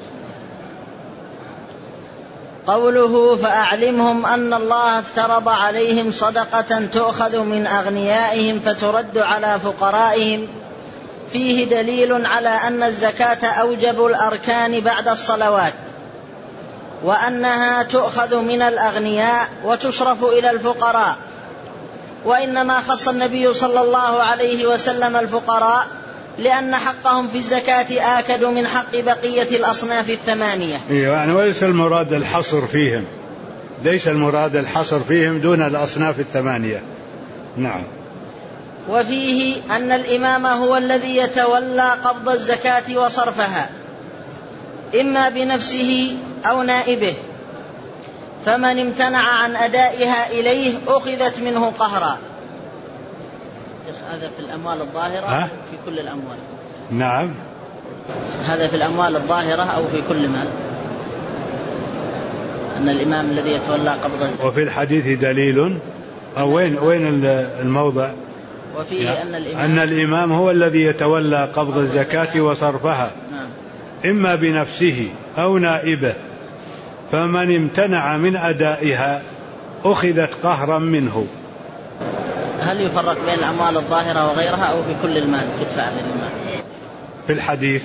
Speaker 2: قوله فأعلمهم أن الله افترض عليهم صدقة تؤخذ من أغنيائهم فترد على فقرائهم، فيه دليل على أن الزكاة أوجب الأركان بعد الصلوات، وأنها تؤخذ من الأغنياء وتصرف إلى الفقراء، وإنما خص النبي صلى الله عليه وسلم الفقراء لأن حقهم في الزكاة آكد من حق بقية الأصناف الثمانية.
Speaker 1: يعني وليس المراد الحصر فيهم، ليس المراد الحصر فيهم دون الأصناف الثمانية. نعم.
Speaker 2: وفيه أن الإمام هو الذي يتولى قبض الزكاة وصرفها إما بنفسه أو نائبه، فمن امتنع عن أدائها إليه أخذت منه قهرا. هذا في الأموال الظاهرة في كل الأموال.
Speaker 1: نعم.
Speaker 2: هذا في الأموال الظاهرة أو في كل مال، أن الإمام الذي يتولى قبضه.
Speaker 1: وفي الحديث دليل أو وين الموضع؟
Speaker 2: وفيه
Speaker 1: أن الإمام هو الذي يتولى قبض الزكاة وصرفها إما بنفسه أو نائبه، فمن امتنع من أدائها أخذت قهرا منه.
Speaker 2: هل يفرق بين الأموال الظاهرة وغيرها أو في كل المال تدفع للإمام؟
Speaker 1: في الحديث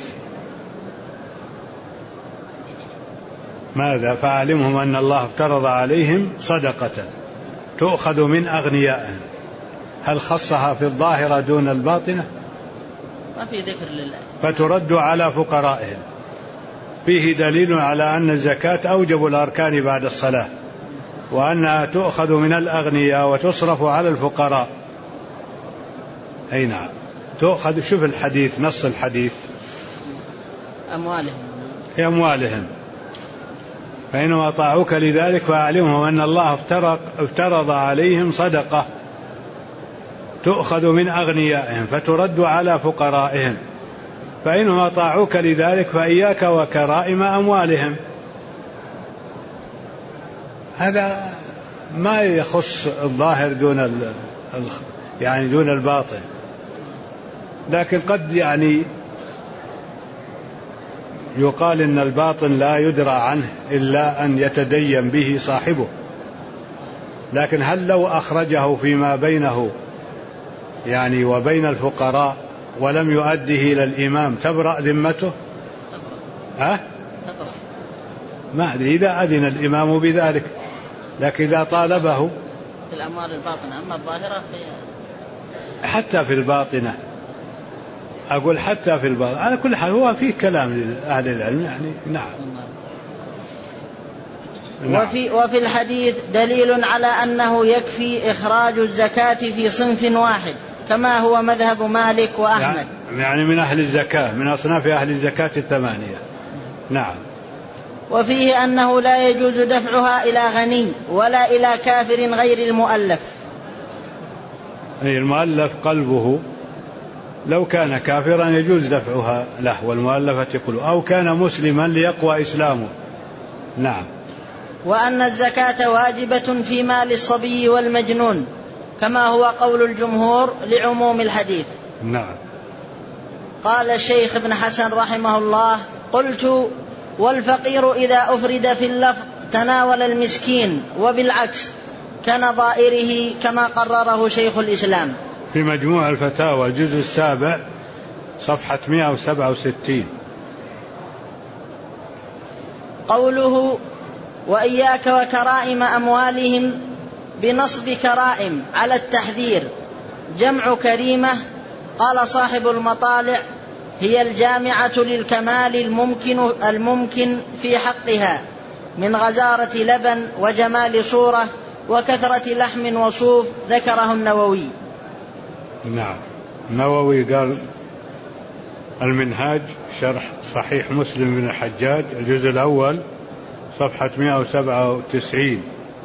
Speaker 1: ماذا؟ فأعلمهم أن الله افترض عليهم صدقة تؤخذ من أغنيائهم، هل خصها في الظاهرة دون الباطنة؟
Speaker 2: ما في ذكر لله.
Speaker 1: فترد على فقرائهم، فيه دليل على أن الزكاة أوجب الأركان بعد الصلاة، وأنها تؤخذ من الأغنياء وتصرف على الفقراء. أي نعم، تؤخذ. شوف الحديث، نص الحديث أموالهم فإنما أطاعوك لذلك فأعلمهم أن الله افترض عليهم صدقة تؤخذ من أغنيائهم فترد على فقرائهم، فإنهم أطاعوك لذلك فإياك وكرائم أموالهم. هذا ما يخص الظاهر دون الباطن، لكن قد يقال إن الباطن لا يدرى عنه إلا أن يتدين به صاحبه، لكن هل لو أخرجه فيما بينه وبين الفقراء ولم يؤده إلى الإمام تبرأ ذمته؟ ما أدري إذا أذن الإمام بذلك، لكن إذا طالبه
Speaker 2: في الأموال الباطنة. أما الظاهرة
Speaker 1: حتى في الباطنة، أقول حتى في الباطنة. على كل حال هو فيه كلام لأهل العلم نعم.
Speaker 2: وفي الحديث دليل على أنه يكفي إخراج الزكاة في صنف واحد كما هو مذهب مالك وأحمد،
Speaker 1: من أهل الزكاة، من أصناف أهل الزكاة الثمانية. نعم.
Speaker 2: وفيه أنه لا يجوز دفعها إلى غني ولا إلى كافر غير المؤلف.
Speaker 1: المؤلف قلبه، لو كان كافرا يجوز دفعها له، والمؤلفة قلوبه، أو كان مسلما ليقوى إسلامه. نعم.
Speaker 2: وأن الزكاة واجبة في مال الصبي والمجنون كما هو قول الجمهور لعموم الحديث.
Speaker 1: نعم.
Speaker 2: قال الشيخ ابن حسن رحمه الله: قلت: والفقير إذا أفرد في اللفظ تناول المسكين، وبالعكس كنظائره كما قرره شيخ الإسلام
Speaker 1: في مجموع الفتاوى الجزء 7 صفحة 167.
Speaker 2: قوله: وإياك وكرائم أموالهم بنصب كرائم على التحذير، جمع كريمة. قال صاحب المطالع: هي الجامعة للكمال الممكن في حقها من غزارة لبن وجمال صورة وكثرة لحم وصوف، ذكره النووي.
Speaker 1: نعم. النووي قال المنهاج شرح صحيح مسلم بن الحجاج الجزء الأول صفحة 197.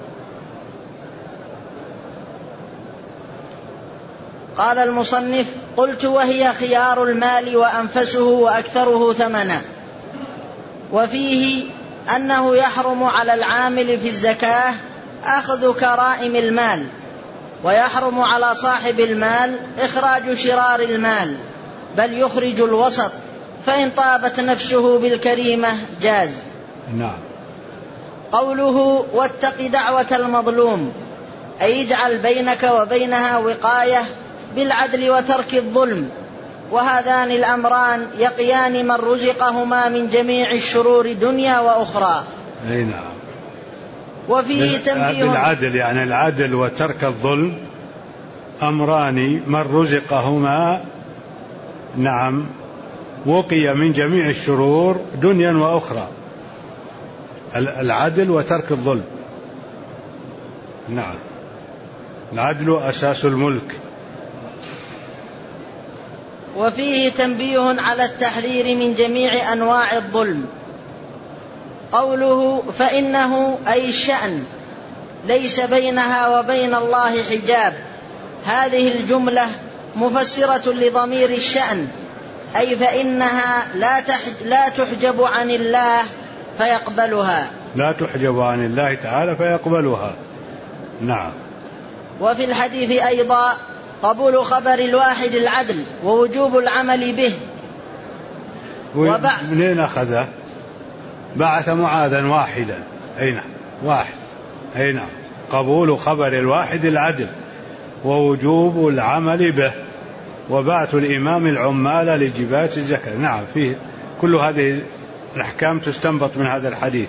Speaker 2: قال المصنف: قلت: وهي خيار المال وأنفسه وأكثره ثمنا. وفيه أنه يحرم على العامل في الزكاة أخذ كرائم المال، ويحرم على صاحب المال إخراج شرار المال، بل يخرج الوسط، فإن طابت نفسه بالكريمة جاز.
Speaker 1: نعم.
Speaker 2: قوله: واتق دعوة المظلوم، أي اجعل بينك وبينها وقاية بالعدل وترك الظلم، وهذان الأمران يقيان من رزقهما من جميع الشرور دنيا وأخرى.
Speaker 1: أي نعم.
Speaker 2: وفيه تنبيه
Speaker 1: بالعدل، يعني العدل وترك الظلم أمران من رزقهما نعم وقي من جميع الشرور دنيا وأخرى. العدل وترك الظلم. نعم. العدل أساس الملك.
Speaker 2: وفيه تنبيه على التحذير من جميع أنواع الظلم. قوله: فإنه أي الشأن ليس بينها وبين الله حجاب، هذه الجملة مفسرة لضمير الشأن، أي فإنها لا تحجب عن الله فيقبلها،
Speaker 1: لا تحجب عن الله تعالى فيقبلها. نعم.
Speaker 2: وفي الحديث أيضا قبول خبر الواحد العدل ووجوب العمل به.
Speaker 1: منين أخذه؟ بعث معاذا واحدا. أين واحد؟ أين قبول خبر الواحد العدل ووجوب العمل به، وبعث الإمام العمال لجباية الزكاة. نعم، فيه كل هذه الأحكام تستنبط من هذا الحديث.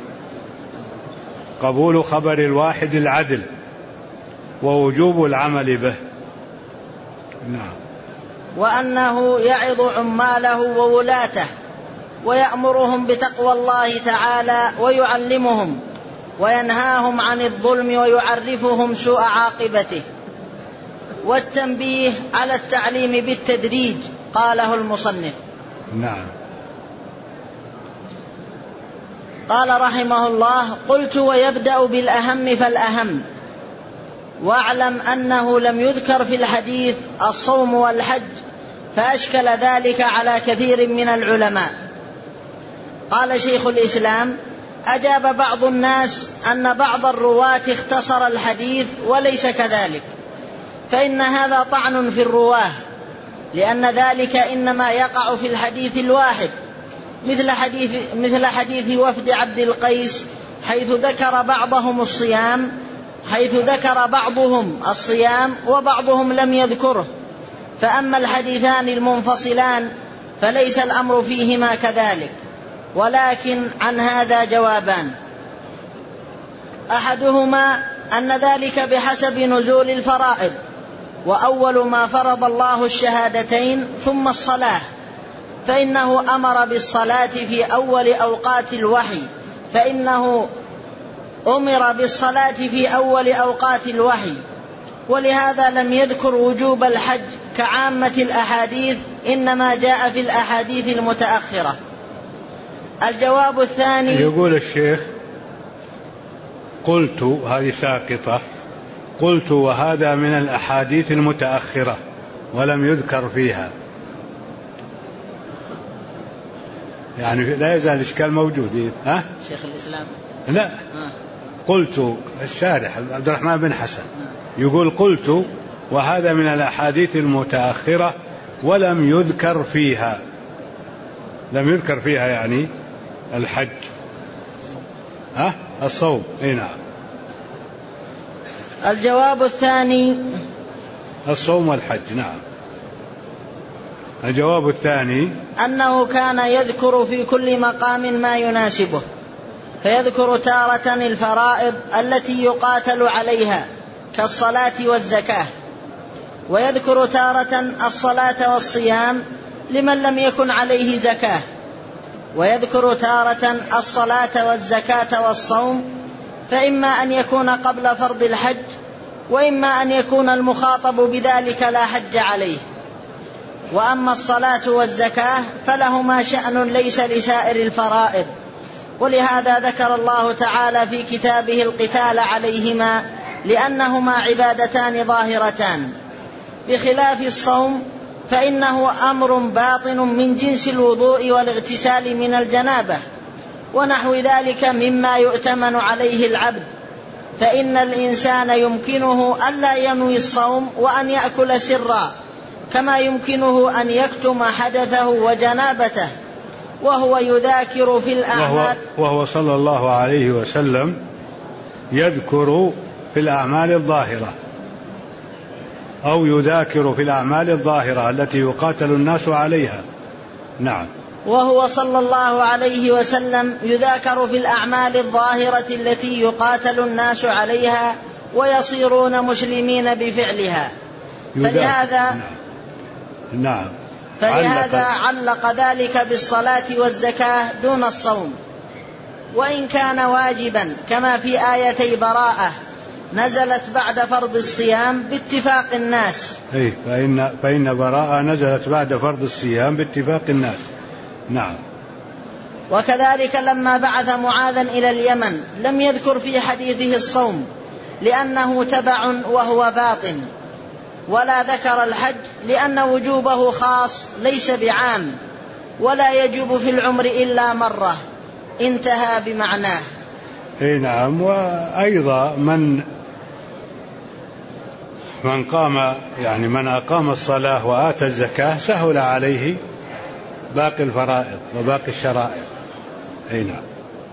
Speaker 1: قبول خبر الواحد العدل ووجوب العمل به. نعم.
Speaker 2: وأنه يعظ عماله وولاته ويأمرهم بتقوى الله تعالى ويعلمهم وينهاهم عن الظلم ويعرفهم سوء عاقبته. والتنبيه على التعليم بالتدريج قاله المصنف.
Speaker 1: نعم.
Speaker 2: قال رحمه الله: قلت: ويبدأ بالأهم فالأهم. واعلم أنه لم يذكر في الحديث الصوم والحج، فأشكل ذلك على كثير من العلماء. قال شيخ الإسلام: أجاب بعض الناس أن بعض الرواة اختصر الحديث وليس كذلك، فإن هذا طعن في الرواه، لأن ذلك إنما يقع في الحديث الواحد، مثل حديث وفد عبد القيس حيث ذكر بعضهم الصيام وبعضهم لم يذكره. فأما الحديثان المنفصلان فليس الأمر فيهما كذلك، ولكن عن هذا جوابان: أحدهما أن ذلك بحسب نزول الفرائض، وأول ما فرض الله الشهادتين ثم الصلاة، فإنه أمر بالصلاة في أول أوقات الوحي، ولهذا لم يذكر وجوب الحج كعامة الأحاديث، إنما جاء في الأحاديث المتأخرة. الجواب الثاني،
Speaker 1: يقول الشيخ: قلت، هذه ساقطة، قلت وهذا من الأحاديث المتأخرة ولم يذكر فيها، يعني لا يزال الإشكال موجود.
Speaker 2: شيخ الإسلام
Speaker 1: لا قلت، الشارح عبد الرحمن بن حسن يقول: قلت وهذا من الأحاديث المتأخرة ولم يذكر فيها. لم يذكر فيها يعني الحج، الصوم. نعم.
Speaker 2: الجواب الثاني،
Speaker 1: الصوم والحج. نعم. الجواب الثاني
Speaker 2: أنه كان يذكر في كل مقام ما يناسبه، فيذكر تارة الفرائض التي يقاتل عليها كالصلاة والزكاة، ويذكر تارة الصلاة والصيام لمن لم يكن عليه زكاة، ويذكر تارة الصلاة والزكاة والصوم، فإما أن يكون قبل فرض الحج، وإما أن يكون المخاطب بذلك لا حج عليه. وأما الصلاة والزكاة فلهما شأن ليس لسائر الفرائض، ولهذا ذكر الله تعالى في كتابه القتال عليهما لأنهما عبادتان ظاهرتان، بخلاف الصوم فإنه أمر باطن من جنس الوضوء والاغتسال من الجنابة ونحو ذلك مما يؤتمن عليه العبد، فإن الإنسان يمكنه ألا ينوي الصوم وأن يأكل سرا، كما يمكنه أن يكتم حدثه وجنابته وهو يذاكر في الأعمال،
Speaker 1: وهو صلى الله عليه وسلم يذكر في الأعمال الظاهرة أو يذاكر في الأعمال الظاهرة التي يقاتل الناس عليها. نعم.
Speaker 2: وهو صلى الله عليه وسلم يذاكر في الأعمال الظاهرة التي يقاتل الناس عليها ويصيرون مسلمين بفعلها، فلهذا علق ذلك بالصلاة والزكاة دون الصوم، وإن كان واجبا كما في آيتي براءة نزلت بعد فرض الصيام باتفاق الناس.
Speaker 1: فإن براءة نزلت بعد فرض الصيام باتفاق الناس. نعم.
Speaker 2: وكذلك لما بعث معاذا إلى اليمن لم يذكر في حديثه الصوم لأنه تبع وهو باطن، ولا ذكر الحج لأن وجوبه خاص ليس بعام، ولا يجب في العمر إلا مرة، انتهى بمعناه.
Speaker 1: نعم. وأيضا من أقام الصلاة وآتى الزكاة سهل عليه باقي الفرائض وباقي الشرائع. نعم.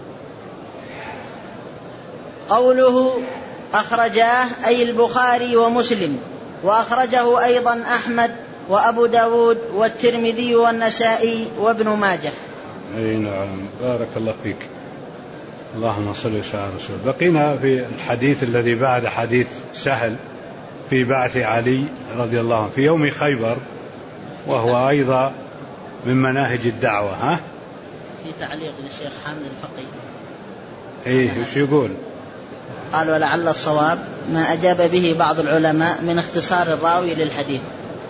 Speaker 2: قوله أخرجاه أي البخاري ومسلم، وأخرجه أيضا أحمد وأبو داود والترمذي والنسائي وابن ماجه.
Speaker 1: نعم. بارك الله فيك. اللهم صل وسلم على رسول الله. بقينا في الحديث الذي بعد حديث سهل في بعث علي رضي الله عنه في يوم خيبر، وهو أيضا من مناهج الدعوة.
Speaker 2: في تعليق للشيخ حامد الفقي.
Speaker 1: وش يقول؟
Speaker 2: قال: ولعل الصواب ما أجاب به بعض العلماء من اختصار الراوي للحديث.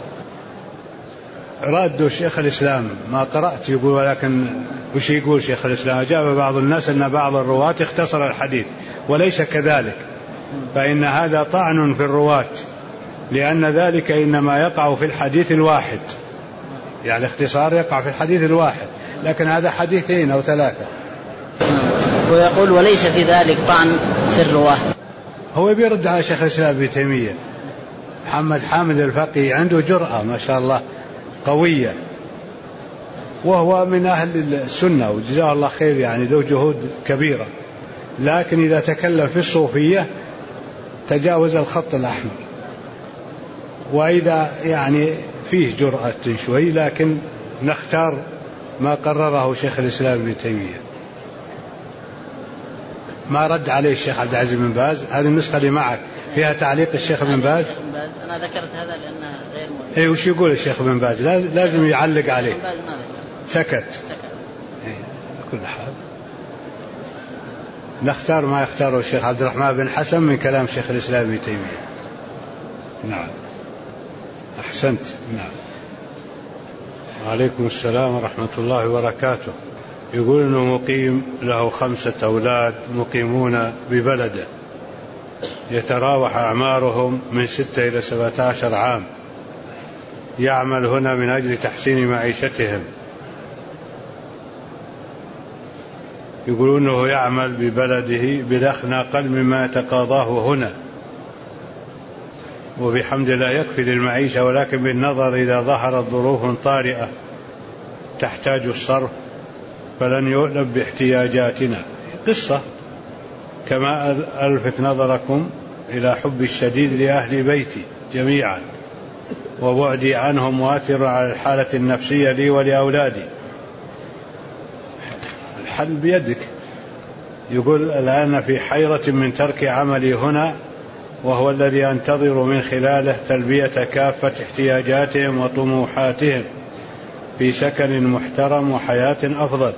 Speaker 1: راد شيخ الإسلام ما قرأت يقول، ولكن وش يقول شيخ الإسلام؟ أجاب بعض الناس أن بعض الرواة اختصر الحديث، وليس كذلك، فإن هذا طعن في الرواة، لأن ذلك إنما يقع في الحديث الواحد، يعني الاختصار يقع في الحديث الواحد، لكن هذا حديثين أو ثلاثة.
Speaker 2: ويقول: وليس في ذلك طعن في الرواة.
Speaker 1: هو بيرد على شيخ الإسلام ابن تيمية. محمد حامد الفقي عنده جرأة ما شاء الله قوية، وهو من أهل السنة وجزاه الله خير، يعني له جهود كبيرة، لكن إذا تكلم في الصوفية تجاوز الخط الأحمر، وإذا يعني فيه جرأة شوي، لكن نختار ما قرره شيخ الإسلام ابن تيمية. ما رد عليه الشيخ عبد العزيز بن باز. هذه النسخة اللي معك فيها تعليق الشيخ بن باز.
Speaker 2: أنا ذكرت هذا لأنه غير مهم.
Speaker 1: وش يقول الشيخ بن باز؟ لازم يعلق عليه. سكت. كل حال نختار ما يختاره الشيخ عبد الرحمن بن حسن من كلام شيخ الإسلام ابن تيمية. نعم. أحسنت. نعم. وعليكم السلام ورحمة الله وبركاته. يقول إنه مقيم له 5 أولاد مقيمون ببلده، يتراوح أعمارهم من 6 إلى 17 عام، يعمل هنا من أجل تحسين معيشتهم. يقولون أنه يعمل ببلده بدخل أقل مما يتقاضاه هنا، وبحمد الله يكفي للمعيشة، ولكن بالنظر إذا ظهرت ظروف طارئة تحتاج الصرف فلن يؤلب باحتياجاتنا. قصة كما ألفت نظركم إلى حب الشديد لأهل بيتي جميعا، وبعدي عنهم مؤثر على الحالة النفسية لي ولأولادي. الحل بيدك. يقول: الآن في حيرة من ترك عملي هنا، وهو الذي أنتظر من خلاله تلبية كافة احتياجاتهم وطموحاتهم في سكن محترم وحياة أفضل.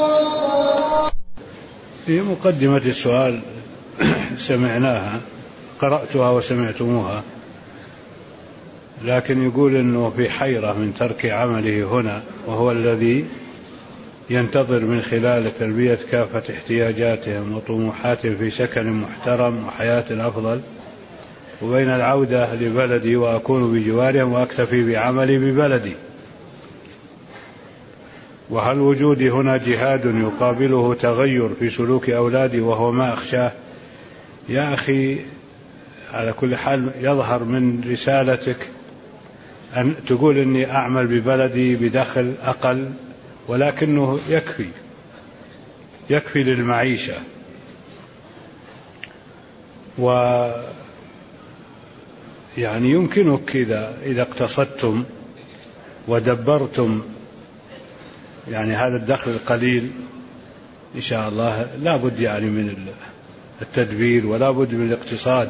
Speaker 1: في مقدمة السؤال سمعناها قرأتها وسمعتموها، لكن يقول إنه في حيرة من ترك عمله هنا، وهو الذي ينتظر من خلال تلبية كافة احتياجاتهم وطموحاتهم في سكن محترم وحياة أفضل، وبين العودة لبلدي وأكون بجوارهم وأكتفي بعملي ببلدي. وهل وجودي هنا جهاد يقابله تغير في سلوك أولادي وهو ما أخشاه؟ يا أخي، على كل حال يظهر من رسالتك أن تقول إني أعمل ببلدي بدخل أقل، ولكنه يكفي للمعيشة. ويعني يمكنك إذا اقتصدتم ودبرتم يعني هذا الدخل القليل إن شاء الله، لا بد يعني من التدبير ولا بد من الاقتصاد،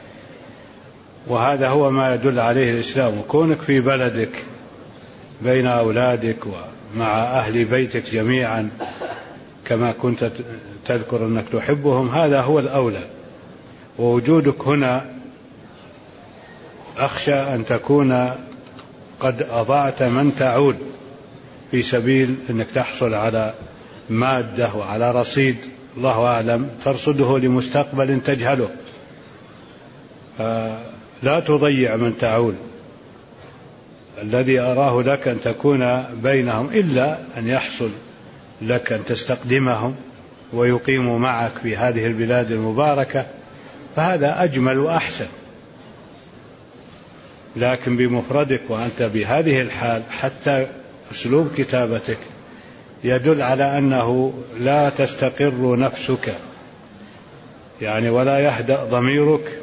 Speaker 1: وهذا هو ما يدل عليه الإسلام. وكونك في بلدك بين أولادك ومع أهل بيتك جميعا كما كنت تذكر أنك تحبهم، هذا هو الأولى. ووجودك هنا أخشى أن تكون قد أضعت من تعود في سبيل أنك تحصل على مادة وعلى رصيد الله أعلم ترصده لمستقبل تجهله. لا تضيع من تعول. الذي أراه لك أن تكون بينهم، إلا أن يحصل لك أن تستقدمهم ويقيموا معك في هذه البلاد المباركة، فهذا أجمل وأحسن. لكن بمفردك وأنت بهذه الحال، حتى أسلوب كتابتك يدل على أنه لا تستقر نفسك يعني، ولا يهدأ ضميرك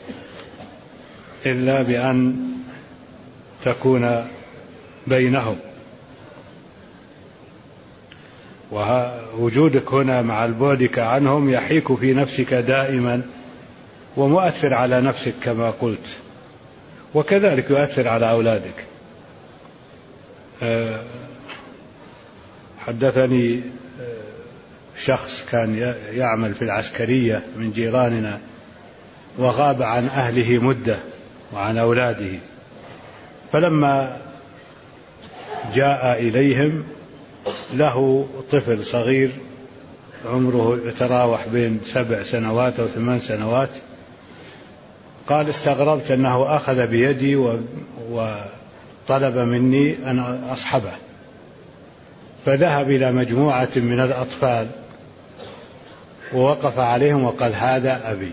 Speaker 1: إلا بأن تكون بينهم. ووجودك هنا مع البعد عنهم يحيك في نفسك دائما ومؤثر على نفسك كما قلت، وكذلك يؤثر على أولادك. حدثني شخص كان يعمل في العسكرية من جيراننا، وغاب عن أهله مدة وعن أولاده، فلما جاء إليهم له طفل صغير عمره يتراوح بين 7 سنوات أو 8 سنوات. قال: استغربت أنه أخذ بيدي وطلب مني أن أصحبه، فذهب إلى مجموعة من الأطفال ووقف عليهم وقال: هذا أبي،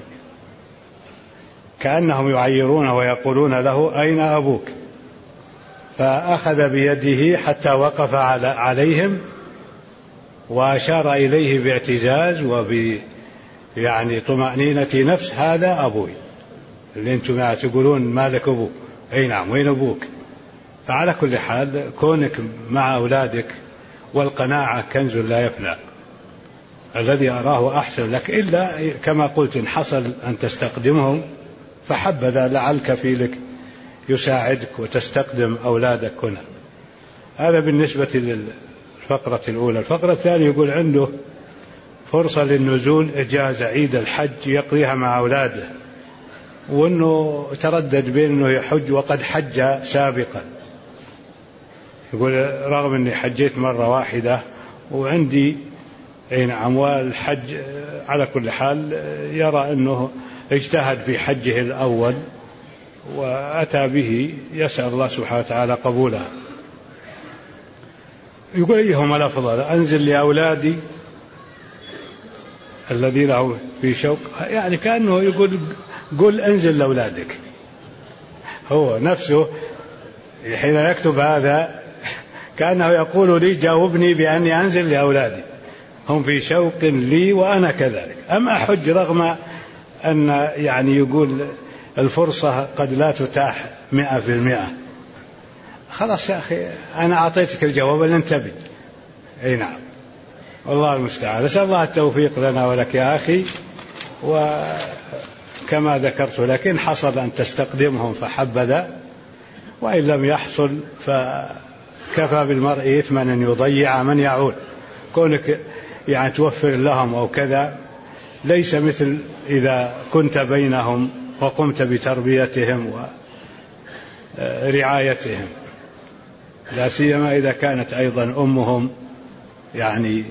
Speaker 1: كأنهم يعيرونه ويقولون له: أين أبوك؟ فأخذ بيده حتى وقف عليهم وأشار إليه باعتزاز يعني طمأنينة نفس: هذا أبوي اللي أنتم تقولون مالك أبوك. أي نعم، وين أبوك؟ فعلى كل حال كونك مع أولادك والقناعة كنز لا يفنى. الذي أراه أحسن لك، إلا كما قلت إن حصل أن تستقدمهم فحبذا، لعل كفيلك يساعدك وتستقدم أولادك هنا. هذا بالنسبة للفقرة الأولى. الفقرة الثانية يقول عنده فرصة للنزول إجازة عيد الحج يقضيها مع أولاده، وأنه تردد بين أنه يحج وقد حج سابقا. يقول: رغم أني حجيت مرة واحدة وعندي أموال الحج، على كل حال يرى أنه اجتهد في حجه الأول وأتى به، يسأل الله سبحانه وتعالى قبولها. يقول: أيهما الأفضل، أنزل لأولادي الذين هم في شوق؟ يعني كأنه يقول: قل أنزل لأولادك. هو نفسه حين يكتب هذا كأنه يقول لي: جاوبني بأني أنزل لأولادي، هم في شوق لي وأنا كذلك، أم أحج رغم أن يعني يقول الفرصة قد لا تتاح 100%. خلاص يا أخي، أنا أعطيتك الجواب اللي أنت تبي. أي نعم، والله المستعان. أسأل الله التوفيق لنا ولك يا أخي. وكما ذكرت لك، إن حصل أن تستقدمهم فحبذا، وإن لم يحصل فكفى بالمرء إثما أن يضيع من يعود. كونك يعني توفر لهم أو كذا ليس مثل إذا كنت بينهم وقمت بتربيتهم ورعايتهم، لا سيما إذا كانت أيضا أمهم يعني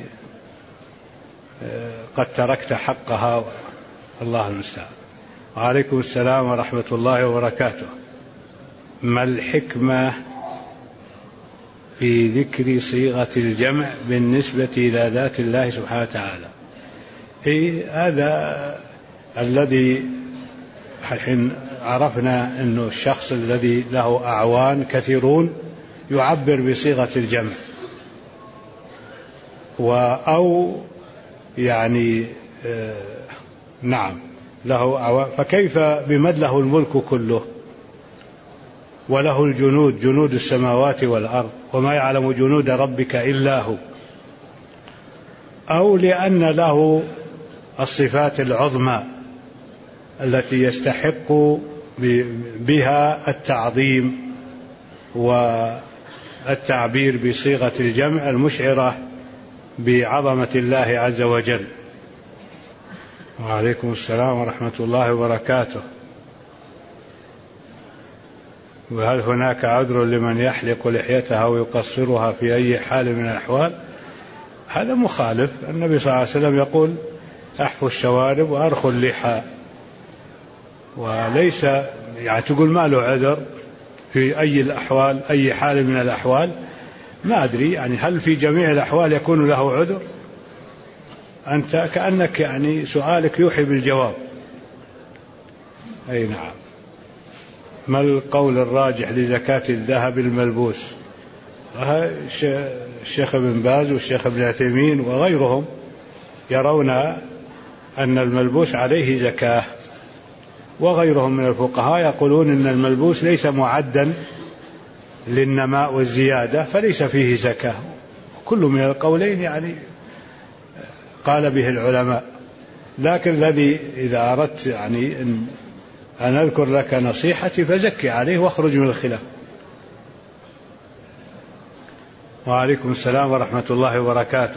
Speaker 1: قد تركت حقها. الله المستعان. وعليكم السلام ورحمة الله وبركاته. ما الحكمة في ذكر صيغة الجمع بالنسبة إلى ذات الله سبحانه وتعالى؟ هذا الذي الحين عرفنا أنه الشخص الذي له أعوان كثيرون يعبر بصيغة الجمع، أو يعني نعم له أعوان، فكيف بمن له الملك كله وله الجنود، جنود السماوات والأرض، وما يعلم جنود ربك إلا هو، أو لأن له الصفات العظمى التي يستحق بها التعظيم والتعبير بصيغة الجمع المشعرة بعظمة الله عز وجل. وعليكم السلام ورحمة الله وبركاته. وهل هناك عذر لمن يحلق لحيته أو يقصرها في أي حال من الأحوال؟ هذا مخالف. النبي صلى الله عليه وسلم يقول أحفوا الشوارب وأرخوا اللحى، وليس يعني تقول ما له عذر في أي الأحوال، أي حال من الأحوال، ما أدري يعني هل في جميع الأحوال يكون له عذر؟ أنت كأنك يعني سؤالك يوحي بالجواب. أي نعم. ما القول الراجح لزكاة الذهب الملبوس؟ الشيخ ابن باز والشيخ ابن عثيمين وغيرهم يرون أن الملبوس عليه زكاة، وغيرهم من الفقهاء يقولون أن الملبوس ليس معدا للنماء والزيادة فليس فيه زكاة. كل من القولين يعني قال به العلماء، لكن الذي إذا أردت يعني أن أذكر لك نصيحتي فزكي عليه واخرج من الخلاف. وعليكم السلام ورحمة الله وبركاته.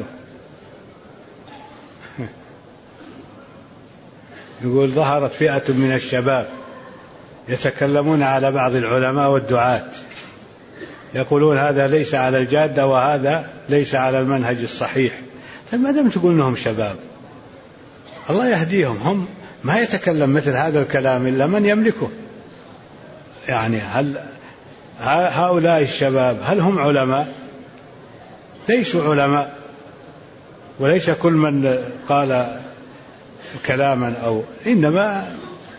Speaker 1: يقول ظهرت فئة من الشباب يتكلمون على بعض العلماء والدعاة، يقولون هذا ليس على الجادة وهذا ليس على المنهج الصحيح. ما دام تقول انهم شباب الله يهديهم، هم ما يتكلم مثل هذا الكلام إلا من يملكه. يعني هل هؤلاء الشباب هل هم علماء؟ ليسوا علماء، وليس كل من قال كلاما أو إنما،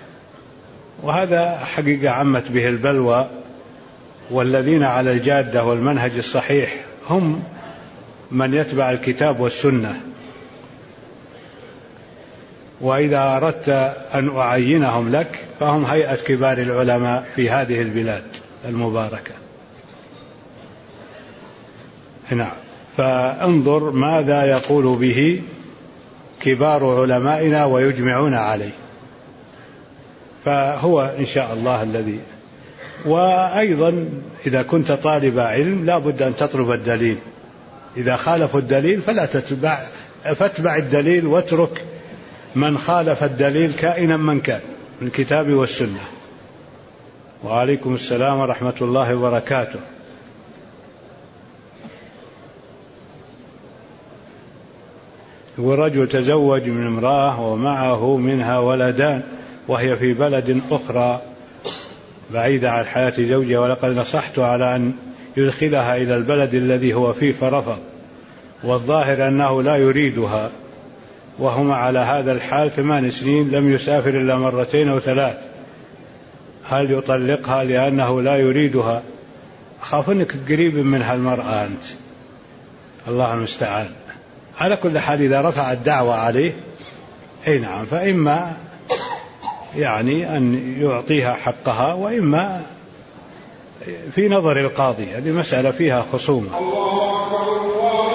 Speaker 1: وهذا حقيقة عمت به البلوى. والذين على الجادة والمنهج الصحيح هم من يتبع الكتاب والسنة. وإذا أردت أن أعينهم لك فهم هيئة كبار العلماء في هذه البلاد المباركة. نعم. فانظر ماذا يقول به كبار علمائنا ويجمعون عليه، فهو إن شاء الله الذي. وأيضا إذا كنت طالب علم لا بد أن تطلب الدليل، إذا خالفوا الدليل فلا تتبع، فاتبع الدليل واترك من خالف الدليل كائنا من كان من الكتاب والسنة. وعليكم السلام ورحمة الله وبركاته. ورجل تزوج من امرأة ومعه منها ولدان وهي في بلد أخرى بعيدة عن حياة زوجها، ولقد نصحت على أن يدخلها إلى البلد الذي هو فيه فرفض، والظاهر أنه لا يريدها، وهما على هذا الحال 8 سنين لم يسافر إلا 2 أو 3. هل يطلقها لأنه لا يريدها؟ أخاف أنك قريب من هالمرأة أنت، الله المستعان. على كل حال إذا رفع الدعوة عليه أي نعم، فإما يعني أن يعطيها حقها، وإما في نظر القاضي، هذه مسألة فيها خصومة.